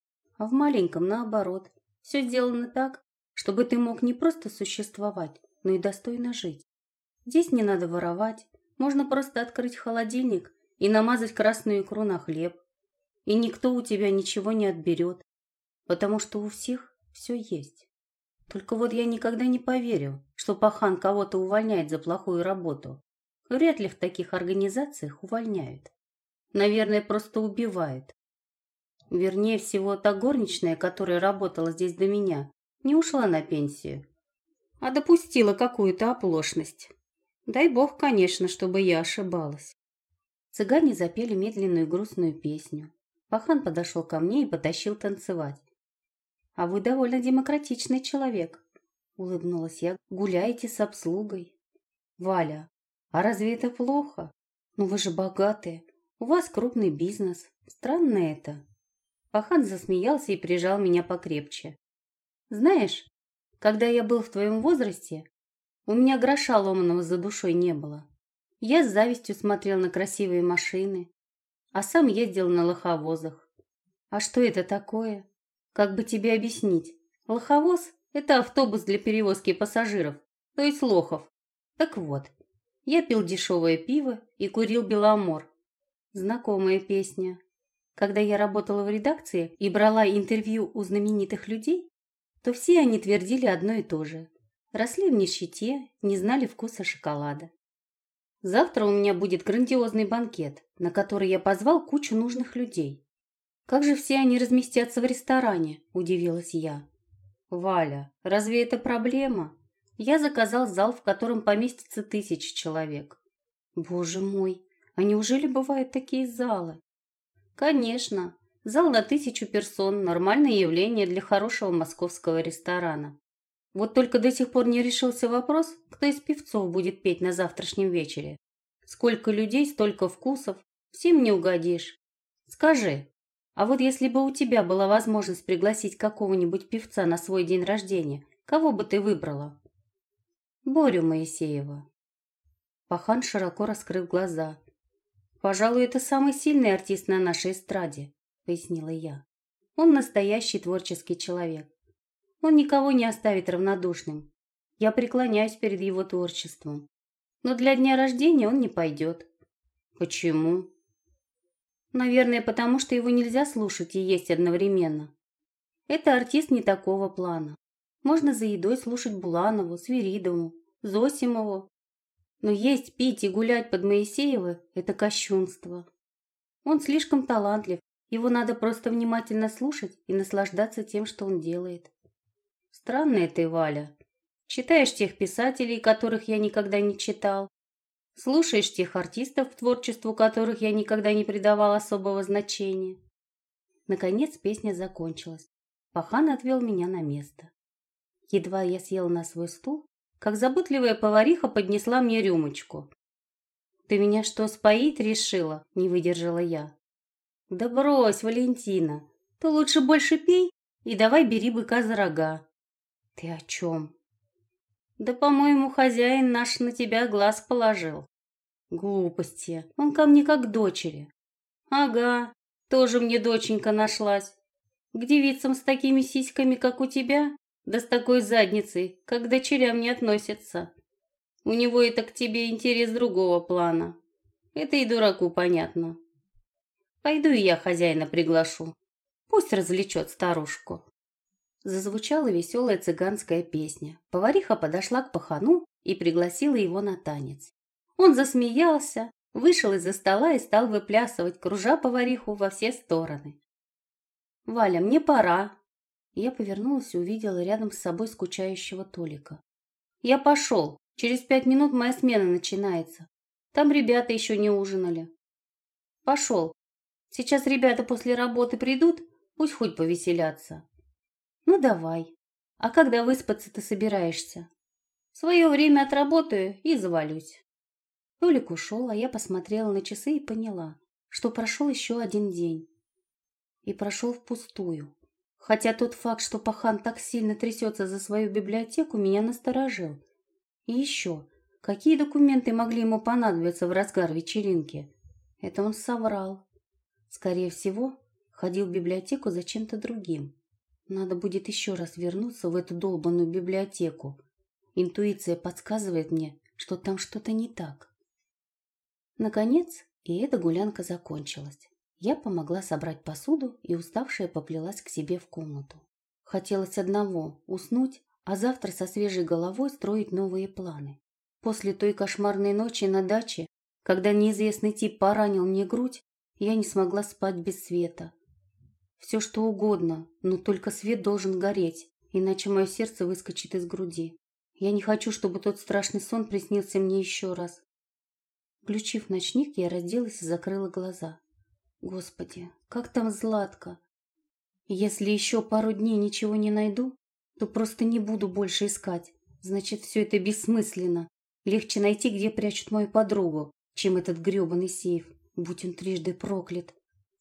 А в маленьком, наоборот, все сделано так, чтобы ты мог не просто существовать, но и достойно жить. Здесь не надо воровать, можно просто открыть холодильник и намазать красную икру на хлеб. И никто у тебя ничего не отберет, потому что у всех все есть. Только вот я никогда не поверю, что пахан кого-то увольняет за плохую работу. Вряд ли в таких организациях увольняют. Наверное, просто убивают. Вернее всего, та горничная, которая работала здесь до меня, не ушла на пенсию, а допустила какую-то оплошность. Дай бог, конечно, чтобы я ошибалась. Цыгане запели медленную грустную песню. Пахан подошел ко мне и потащил танцевать. «А вы довольно демократичный человек», — улыбнулась я. «Гуляете с обслугой». «Валя, а разве это плохо? Ну вы же богатые, у вас крупный бизнес. Странно это». Пахан засмеялся и прижал меня покрепче. «Знаешь, когда я был в твоем возрасте, у меня гроша ломаного за душой не было. Я с завистью смотрел на красивые машины, а сам ездил на лоховозах. А что это такое? Как бы тебе объяснить? Лоховоз – это автобус для перевозки пассажиров, то есть лохов. Так вот, я пил дешевое пиво и курил беломор. Знакомая песня. Когда я работала в редакции и брала интервью у знаменитых людей, то все они твердили одно и то же. Росли в нищете, не знали вкуса шоколада. Завтра у меня будет грандиозный банкет, на который я позвал кучу нужных людей. Как же все они разместятся в ресторане, удивилась я. Валя, разве это проблема? Я заказал зал, в котором поместится тысяча человек. Боже мой, а неужели бывают такие залы? Конечно, зал на тысячу персон – нормальное явление для хорошего московского ресторана. Вот только до сих пор не решился вопрос, кто из певцов будет петь на завтрашнем вечере. Сколько людей, столько вкусов, всем не угодишь. Скажи, а вот если бы у тебя была возможность пригласить какого-нибудь певца на свой день рождения, кого бы ты выбрала? Борю Моисеева. Пахан широко раскрыл глаза. «Пожалуй, это самый сильный артист на нашей эстраде», — пояснила я. «Он настоящий творческий человек. Он никого не оставит равнодушным. Я преклоняюсь перед его творчеством. Но для дня рождения он не пойдет». «Почему?» «Наверное, потому что его нельзя слушать и есть одновременно. Это артист не такого плана. Можно за едой слушать Буланову, Свиридову, Зосимову. Но есть, пить и гулять под Моисеева – это кощунство. Он слишком талантлив, его надо просто внимательно слушать и наслаждаться тем, что он делает. Странная ты, Валя. Читаешь тех писателей, которых я никогда не читал. Слушаешь тех артистов, творчеству которых я никогда не придавал особого значения. Наконец песня закончилась. Пахан отвел меня на место. Едва я села на свой стул, как заботливая повариха поднесла мне рюмочку. «Ты меня что, споить решила?» – не выдержала я. «Да брось, Валентина, ты лучше больше пей и давай бери быка за рога». «Ты о чем?» «Да, по-моему, хозяин наш на тебя глаз положил». «Глупости, он ко мне как к дочери». «Ага, тоже мне доченька нашлась. К девицам с такими сиськами, как у тебя, да с такой задницей, как к дочерям не относятся. У него это к тебе интерес другого плана. Это и дураку понятно. Пойду и я хозяина приглашу. Пусть развлечет старушку». Зазвучала веселая цыганская песня. Повариха подошла к пахану и пригласила его на танец. Он засмеялся, вышел из-за стола и стал выплясывать, кружа повариху во все стороны. «Валя, мне пора». Я повернулась и увидела рядом с собой скучающего Толика. «Я пошел. Через пять минут моя смена начинается. Там ребята еще не ужинали». «Пошел. Сейчас ребята после работы придут, пусть хоть повеселятся». «Ну давай. А когда выспаться ты собираешься?» «В свое время отработаю и завалюсь». Толик ушел, а я посмотрела на часы и поняла, что прошел еще один день. И прошел впустую. Хотя тот факт, что пахан так сильно трясется за свою библиотеку, меня насторожил. И еще, какие документы могли ему понадобиться в разгар вечеринки? Это он соврал. Скорее всего, ходил в библиотеку за чем-то другим. Надо будет еще раз вернуться в эту долбанную библиотеку. Интуиция подсказывает мне, что там что-то не так. Наконец, и эта гулянка закончилась. Я помогла собрать посуду и, уставшая, поплелась к себе в комнату. Хотелось одного – уснуть, а завтра со свежей головой строить новые планы. После той кошмарной ночи на даче, когда неизвестный тип поранил мне грудь, я не смогла спать без света. Все что угодно, но только свет должен гореть, иначе мое сердце выскочит из груди. Я не хочу, чтобы тот страшный сон приснился мне еще раз. Включив ночник, я разделась и закрыла глаза. Господи, как там Златка? Если еще пару дней ничего не найду, то просто не буду больше искать. Значит, все это бессмысленно. Легче найти, где прячут мою подругу, чем этот гребаный сейф, будь он трижды проклят.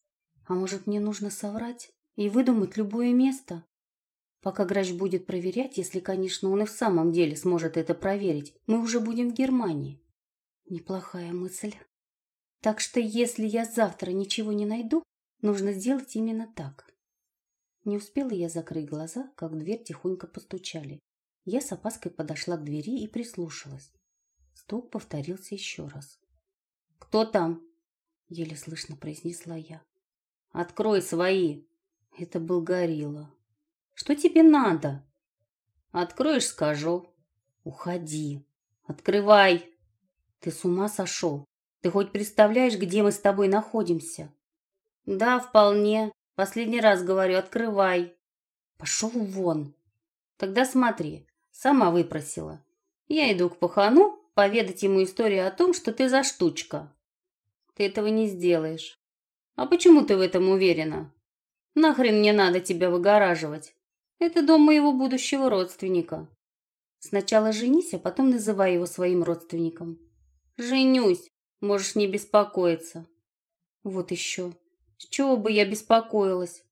А может, мне нужно соврать и выдумать любое место? Пока Грач будет проверять, если, конечно, он и в самом деле сможет это проверить, мы уже будем в Германии. Неплохая мысль. Так что, если я завтра ничего не найду, нужно сделать именно так. Не успела я закрыть глаза, как в дверь тихонько постучали. Я с опаской подошла к двери и прислушалась. Стук повторился еще раз. «Кто там?» — еле слышно произнесла я. «Открой свои!» Это был Горилла. «Что тебе надо?» «Откроешь, скажу». «Уходи!» «Открывай!» «Ты с ума сошел? Ты хоть представляешь, где мы с тобой находимся?» «Да, вполне. Последний раз говорю, открывай». «Пошел вон». «Тогда смотри, сама выпросила. Я иду к пахану поведать ему историю о том, что ты за штучка. Ты этого не сделаешь. А почему ты в этом уверена? Нахрен мне надо тебя выгораживать? Это дом моего будущего родственника. Сначала женись, а потом называй его своим родственником». «Женюсь. Можешь не беспокоиться». «Вот еще. С чего бы я беспокоилась?»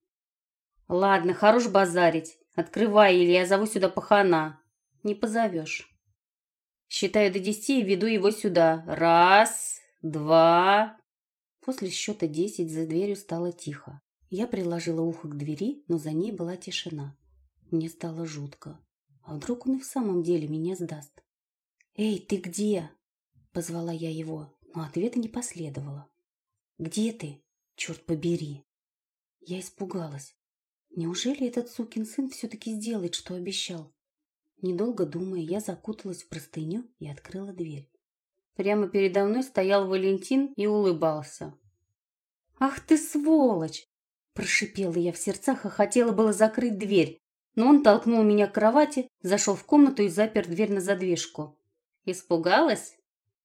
«Ладно, хорош базарить. Открывай, или я зову сюда пахана». «Не позовешь». «Считаю до десяти и веду его сюда. Раз, два...» После счета десять за дверью стало тихо. Я приложила ухо к двери, но за ней была тишина. Мне стало жутко. А вдруг он и в самом деле меня сдаст? «Эй, ты где?» — позвала я его, но ответа не последовало. «Где ты? Черт побери!» Я испугалась. Неужели этот сукин сын все-таки сделает, что обещал? Недолго думая, я закуталась в простыню и открыла дверь. Прямо передо мной стоял Валентин и улыбался. «Ах ты сволочь!» – прошипела я в сердцах и хотела было закрыть дверь, но он толкнул меня к кровати, зашел в комнату и запер дверь на задвижку. «Испугалась?»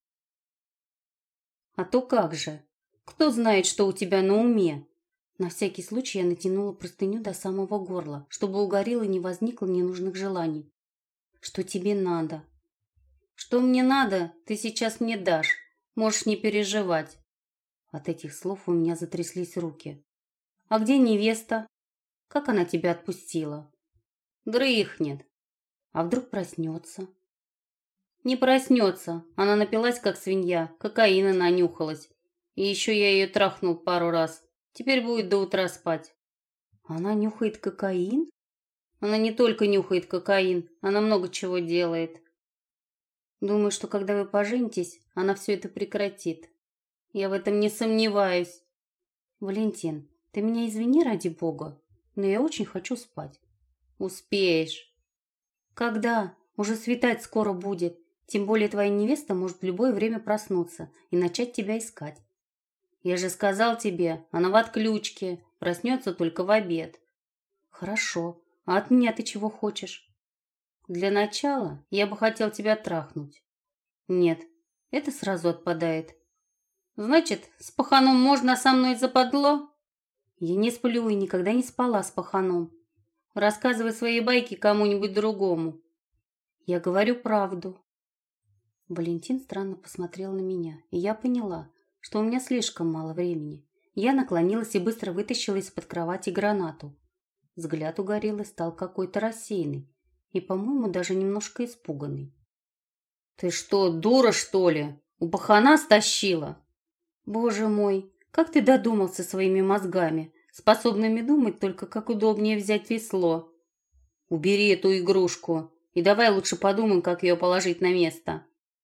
«А то как же! Кто знает, что у тебя на уме?» На всякий случай я натянула простыню до самого горла, чтобы у Гориллы не возникло ненужных желаний. «Что тебе надо?» «Что мне надо, ты сейчас мне дашь. Можешь не переживать». От этих слов у меня затряслись руки. «А где невеста? Как она тебя отпустила?» «Дрыхнет». «А вдруг проснется?» «Не проснется. Она напилась, как свинья, кокаина нанюхалась. И еще я ее трахнул пару раз. Теперь будет до утра спать». «Она нюхает кокаин?» «Она не только нюхает кокаин, она много чего делает». «Думаю, что когда вы поженитесь, она все это прекратит». «Я в этом не сомневаюсь». «Валентин, ты меня извини ради бога, но я очень хочу спать». «Успеешь». «Когда? Уже светать скоро будет. Тем более твоя невеста может в любое время проснуться и начать тебя искать. Я же сказал тебе, она в отключке, проснется только в обед. Хорошо, а от меня ты чего хочешь? Для начала я бы хотел тебя трахнуть. Нет, это сразу отпадает. Значит, с паханом можно, а со мной западло? Я не сплю и никогда не спала с паханом. Рассказывай свои байки кому-нибудь другому. Я говорю правду. Валентин странно посмотрел на меня, и я поняла, что у меня слишком мало времени. Я наклонилась и быстро вытащила из-под кровати гранату. Взгляд у гориллы стал какой-то рассеянный и, по-моему, даже немножко испуганный. «Ты что, дура, что ли? У пахана стащила?» «Боже мой, как ты додумался своими мозгами, способными думать только, как удобнее взять весло?» «Убери эту игрушку и давай лучше подумаем, как ее положить на место».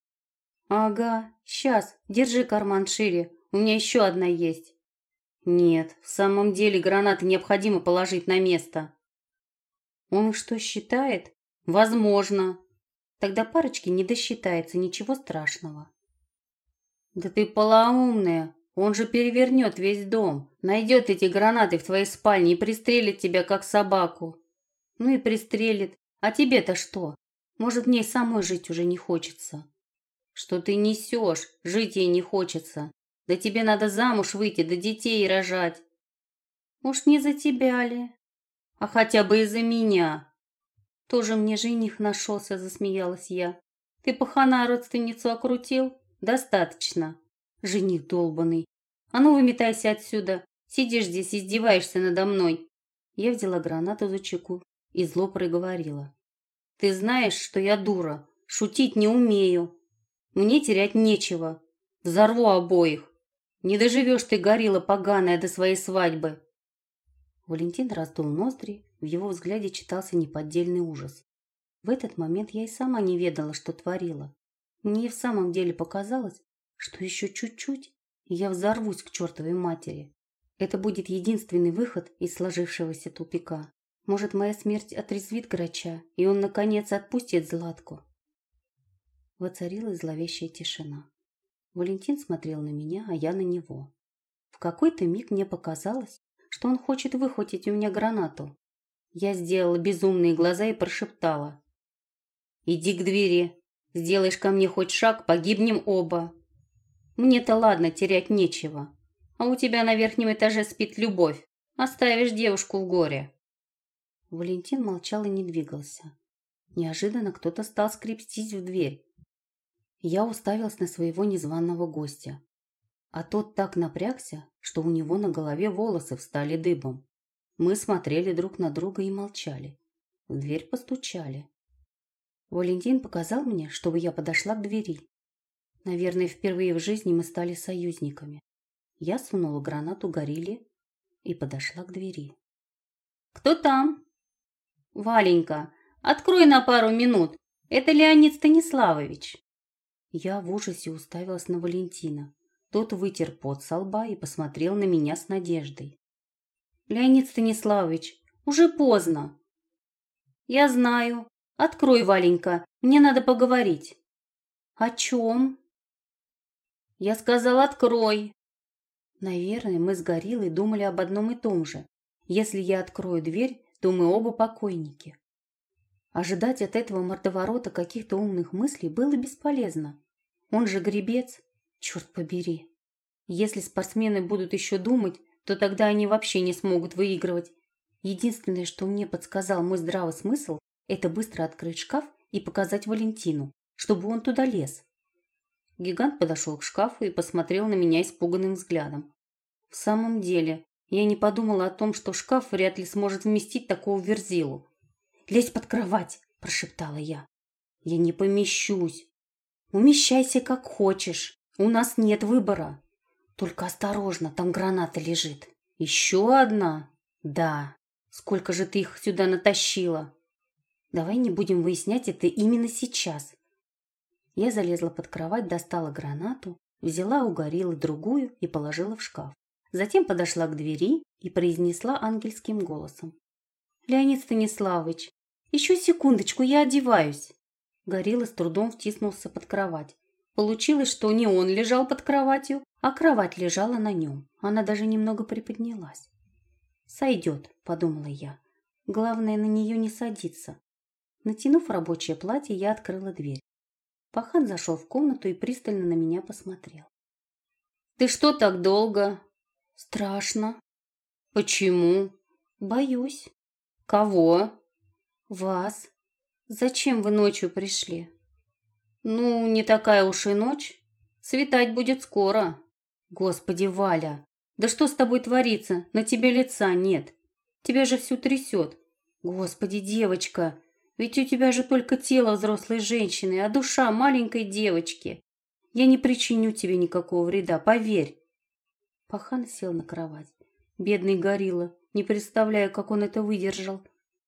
«Ага, сейчас, держи карман шире, у меня еще одна есть». «Нет, в самом деле гранаты необходимо положить на место». «Он что, считает?» «Возможно». «Тогда парочки не досчитается, ничего страшного». «Да ты полоумная, он же перевернет весь дом, найдет эти гранаты в твоей спальне и пристрелит тебя, как собаку». «Ну и пристрелит, а тебе-то что? Может, мне самой жить уже не хочется?» «Что ты несешь? Жить ей не хочется. Да тебе надо замуж выйти, да детей рожать». «Уж не за тебя ли? А хотя бы из-за меня». «Тоже мне жених нашелся», — засмеялась я. «Ты пахана родственницу окрутил? Достаточно. Жених долбанный. А ну выметайся отсюда. Сидишь здесь, издеваешься надо мной». Я взяла гранату за чеку и зло проговорила. «Ты знаешь, что я дура. Шутить не умею. Мне терять нечего. Взорву обоих. Не доживешь ты, горилла поганая, до своей свадьбы». Валентин раздул ноздри, в его взгляде читался неподдельный ужас. В этот момент я и сама не ведала, что творила. Мне и в самом деле показалось, что еще чуть-чуть, и я взорвусь к чертовой матери. Это будет единственный выход из сложившегося тупика. Может, моя смерть отрезвит грача, и он, наконец, отпустит Златку. Воцарилась зловещая тишина. Валентин смотрел на меня, а я на него. В какой-то миг мне показалось, что он хочет выхватить у меня гранату. Я сделала безумные глаза и прошептала. «Иди к двери. Сделаешь ко мне хоть шаг, погибнем оба. Мне-то ладно, терять нечего. А у тебя на верхнем этаже спит любовь. Оставишь девушку в горе». Валентин молчал и не двигался. Неожиданно кто-то стал скребстись в дверь. Я уставилась на своего незваного гостя. А тот так напрягся, что у него на голове волосы встали дыбом. Мы смотрели друг на друга и молчали. В дверь постучали. Валентин показал мне, чтобы я подошла к двери. Наверное, впервые в жизни мы стали союзниками. Я сунула гранату горилле и подошла к двери. «Кто там?» «Валенька, открой на пару минут. Это Леонид Станиславович». Я в ужасе уставилась на Валентина. Тот вытер пот со лба и посмотрел на меня с надеждой. «Леонид Станиславович, уже поздно». «Я знаю. Открой, Валенька, мне надо поговорить». «О чем?» «Я сказал, открой». Наверное, мы с гориллой думали об одном и том же. Если я открою дверь, то мы оба покойники. Ожидать от этого мордоворота каких-то умных мыслей было бесполезно. Он же гребец, черт побери. Если спортсмены будут еще думать, то тогда они вообще не смогут выигрывать. Единственное, что мне подсказал мой здравый смысл, это быстро открыть шкаф и показать Валентину, чтобы он туда лез. Гигант подошел к шкафу и посмотрел на меня испуганным взглядом. В самом деле, я не подумала о том, что шкаф вряд ли сможет вместить такого верзилу. «Лезь под кровать!» – прошептала я. «Я не помещусь!» «Умещайся как хочешь, у нас нет выбора. Только осторожно, там граната лежит». «Еще одна?» «Да. Сколько же ты их сюда натащила?» «Давай не будем выяснять это именно сейчас». Я залезла под кровать, достала гранату, взяла у гориллы другую и положила в шкаф. Затем подошла к двери и произнесла ангельским голосом. «Леонид Станиславович, еще секундочку, я одеваюсь». Горилла с трудом втиснулся под кровать. Получилось, что не он лежал под кроватью, а кровать лежала на нем. Она даже немного приподнялась. «Сойдет», — подумала я. «Главное, на нее не садиться». Натянув рабочее платье, я открыла дверь. Пахан зашел в комнату и пристально на меня посмотрел. «Ты что так долго?» «Страшно». «Почему?» «Боюсь». «Кого?» «Вас. Зачем вы ночью пришли?» «Ну, не такая уж и ночь. Светать будет скоро». «Господи, Валя, да что с тобой творится? На тебе лица нет. Тебя же всю трясет. Господи, девочка, ведь у тебя же только тело взрослой женщины, а душа маленькой девочки. Я не причиню тебе никакого вреда, поверь». Пахан сел на кровать. Бедный горилла, не представляю, как он это выдержал.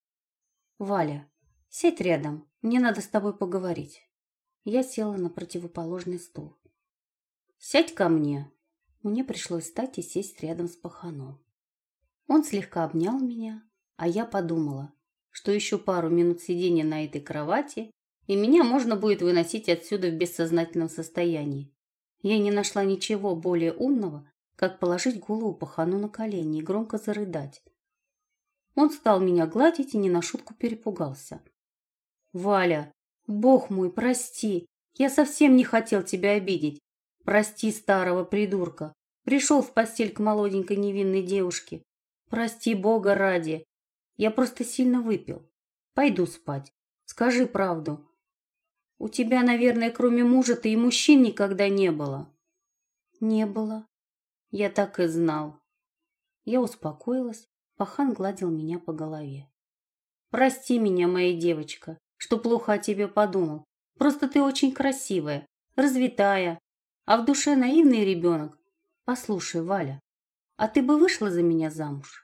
«Валя, сядь рядом, мне надо с тобой поговорить». Я села на противоположный стул. «Сядь ко мне». Мне пришлось встать и сесть рядом с Паханом. Он слегка обнял меня, а я подумала, что еще пару минут сидения на этой кровати, и меня можно будет выносить отсюда в бессознательном состоянии. Я не нашла ничего более умного, как положить голову Пахану на колени и громко зарыдать. Он стал меня гладить и не на шутку перепугался. «Валя, Бог мой, прости, я совсем не хотел тебя обидеть. Прости старого придурка. Пришел в постель к молоденькой невинной девушке. Прости Бога ради. Я просто сильно выпил. Пойду спать. Скажи правду. У тебя, наверное, кроме мужа-то и мужчин никогда не было». «Не было». «Я так и знал». Я успокоилась. Пахан гладил меня по голове. «Прости меня, моя девочка, что плохо о тебе подумал. Просто ты очень красивая, развитая, а в душе наивный ребенок. Послушай, Валя, а ты бы вышла за меня замуж?»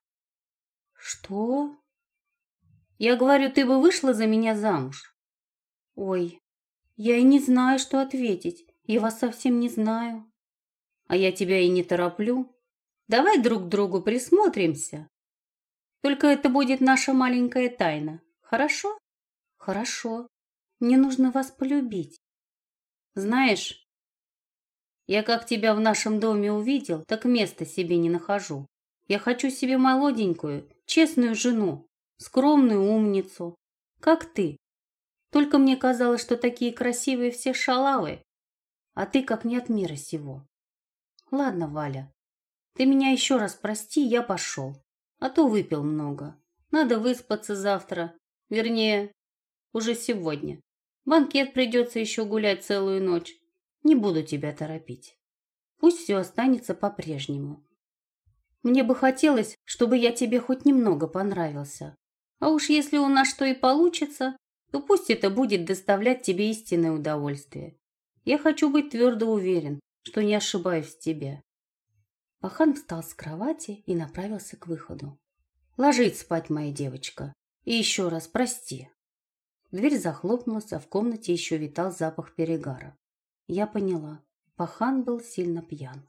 «Что?» «Я говорю, ты бы вышла за меня замуж?» «Ой, я и не знаю, что ответить. Я вас совсем не знаю». «А я тебя и не тороплю. Давай друг к другу присмотримся. Только это будет наша маленькая тайна. Хорошо?» «Хорошо. Мне нужно вас полюбить». «Знаешь, я как тебя в нашем доме увидел, так места себе не нахожу. Я хочу себе молоденькую, честную жену, скромную умницу, как ты. Только мне казалось, что такие красивые все шалавы, а ты как не от мира сего. Ладно, Валя, ты меня еще раз прости, я пошел, а то выпил много. Надо выспаться завтра, вернее, уже сегодня. Банкет придется еще гулять целую ночь. Не буду тебя торопить. Пусть все останется по-прежнему. Мне бы хотелось, чтобы я тебе хоть немного понравился. А уж если у нас что и получится, то пусть это будет доставлять тебе истинное удовольствие. Я хочу быть твердо уверен, что не ошибаюсь в тебе». Пахан встал с кровати и направился к выходу. «Ложись спать, моя девочка. И еще раз прости». Дверь захлопнулась, а в комнате еще витал запах перегара. Я поняла, Пахан был сильно пьян.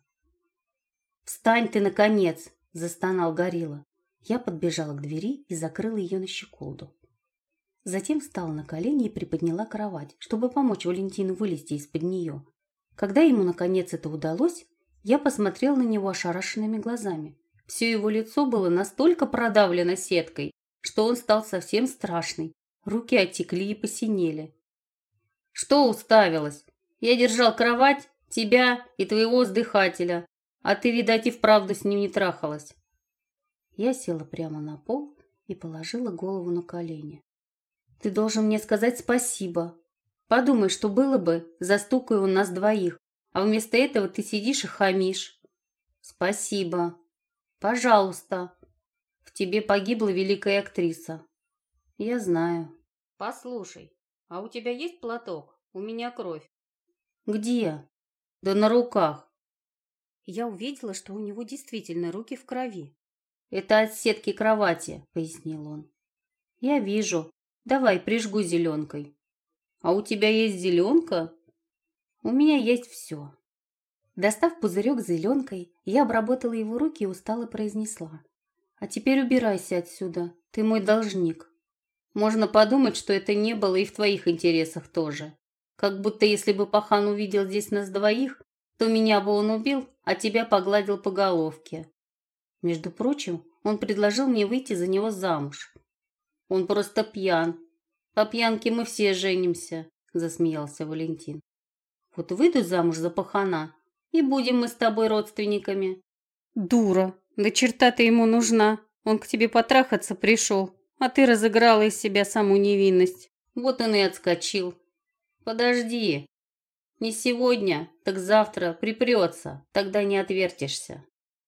«Встань ты, наконец!» – застонал горилла. Я подбежала к двери и закрыла ее на щеколду. Затем встала на колени и приподняла кровать, чтобы помочь Валентину вылезти из-под нее. Когда ему наконец это удалось, я посмотрела на него ошарашенными глазами. Все его лицо было настолько продавлено сеткой, что он стал совсем страшный. Руки отекли и посинели. «Что уставилась? Я держал кровать, тебя и твоего вздыхателя, а ты, видать, и вправду с ним не трахалась». Я села прямо на пол и положила голову на колени. «Ты должен мне сказать спасибо. Подумай, что было бы, застукай у нас двоих, а вместо этого ты сидишь и хамишь». «Спасибо. Пожалуйста. В тебе погибла великая актриса». «Я знаю». «Послушай, а у тебя есть платок? У меня кровь». «Где?» «Да на руках». Я увидела, что у него действительно руки в крови. «Это от сетки кровати», — пояснил он. «Я вижу. Давай, прижгу зеленкой». «А у тебя есть зеленка?» «У меня есть все». Достав пузырек с зеленкой, я обработала его руки и устало произнесла. «А теперь убирайся отсюда, ты мой должник». Можно подумать, что это не было и в твоих интересах тоже. Как будто если бы пахан увидел здесь нас двоих, то меня бы он убил, а тебя погладил по головке. Между прочим, он предложил мне выйти за него замуж. Он просто пьян. По пьянке мы все женимся, засмеялся Валентин. Вот выйду замуж за пахана, и будем мы с тобой родственниками. Дура, да черта ты ему нужна. Он к тебе потрахаться пришел, а ты разыграла из себя саму невинность. Вот он и отскочил. Подожди. Не сегодня, так завтра припрется, тогда не отвертишься.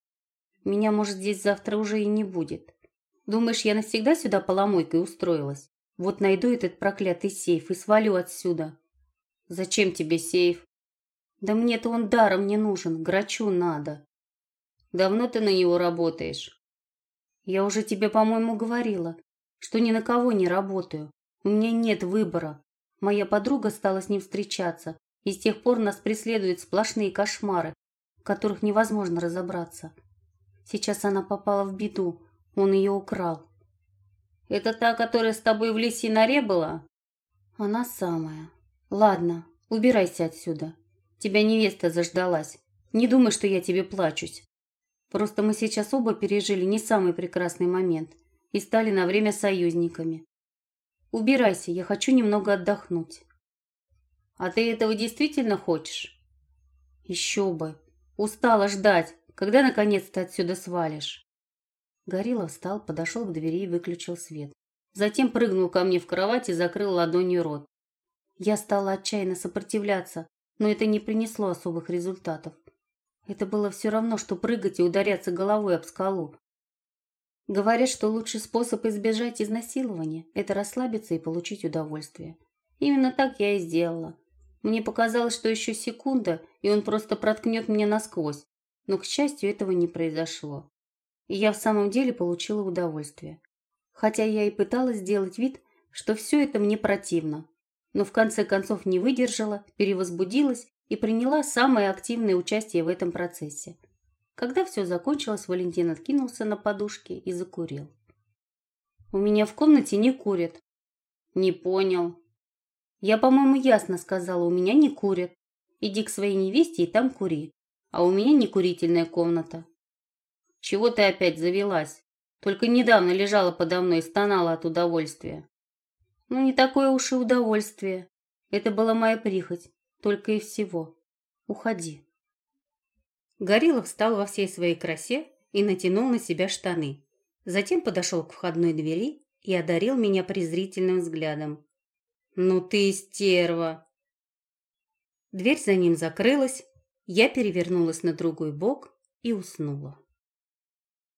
Меня, может, здесь завтра уже и не будет. Думаешь, я навсегда сюда поломойкой устроилась? Вот найду этот проклятый сейф и свалю отсюда. Зачем тебе сейф? Да мне-то он даром не нужен, грачу надо. Давно ты на него работаешь? Я уже тебе, по-моему, говорила, что ни на кого не работаю. У меня нет выбора. Моя подруга стала с ним встречаться, и с тех пор нас преследуют сплошные кошмары, в которых невозможно разобраться. Сейчас она попала в беду, он ее украл. Это та, которая с тобой в лесной норе была? Она самая. Ладно, убирайся отсюда. Тебя невеста заждалась. Не думай, что я тебе плачусь. Просто мы сейчас оба пережили не самый прекрасный момент и стали на время союзниками. Убирайся, я хочу немного отдохнуть. А ты этого действительно хочешь? Еще бы. Устала ждать, когда наконец-то отсюда свалишь. Горилла встал, подошел к двери и выключил свет. Затем прыгнул ко мне в кровать и закрыл ладонью рот. Я стала отчаянно сопротивляться, но это не принесло особых результатов. Это было все равно, что прыгать и ударяться головой об скалу. Говорят, что лучший способ избежать изнасилования – это расслабиться и получить удовольствие. Именно так я и сделала. Мне показалось, что еще секунда, и он просто проткнет меня насквозь. Но, к счастью, этого не произошло. И я в самом деле получила удовольствие. Хотя я и пыталась сделать вид, что все это мне противно. Но в конце концов не выдержала, перевозбудилась и приняла самое активное участие в этом процессе. Когда все закончилось, Валентин откинулся на подушке и закурил. «У меня в комнате не курят». «Не понял». «Я, по-моему, ясно сказала, у меня не курят. Иди к своей невесте и там кури. А у меня не курительная комната». «Чего ты опять завелась? Только недавно лежала подо мной и стонала от удовольствия». «Ну, не такое уж и удовольствие. Это была моя прихоть. Только и всего. Уходи». Горилла встал во всей своей красе и натянул на себя штаны. Затем подошел к входной двери и одарил меня презрительным взглядом. «Ну ты стерва!» Дверь за ним закрылась, я перевернулась на другой бок и уснула.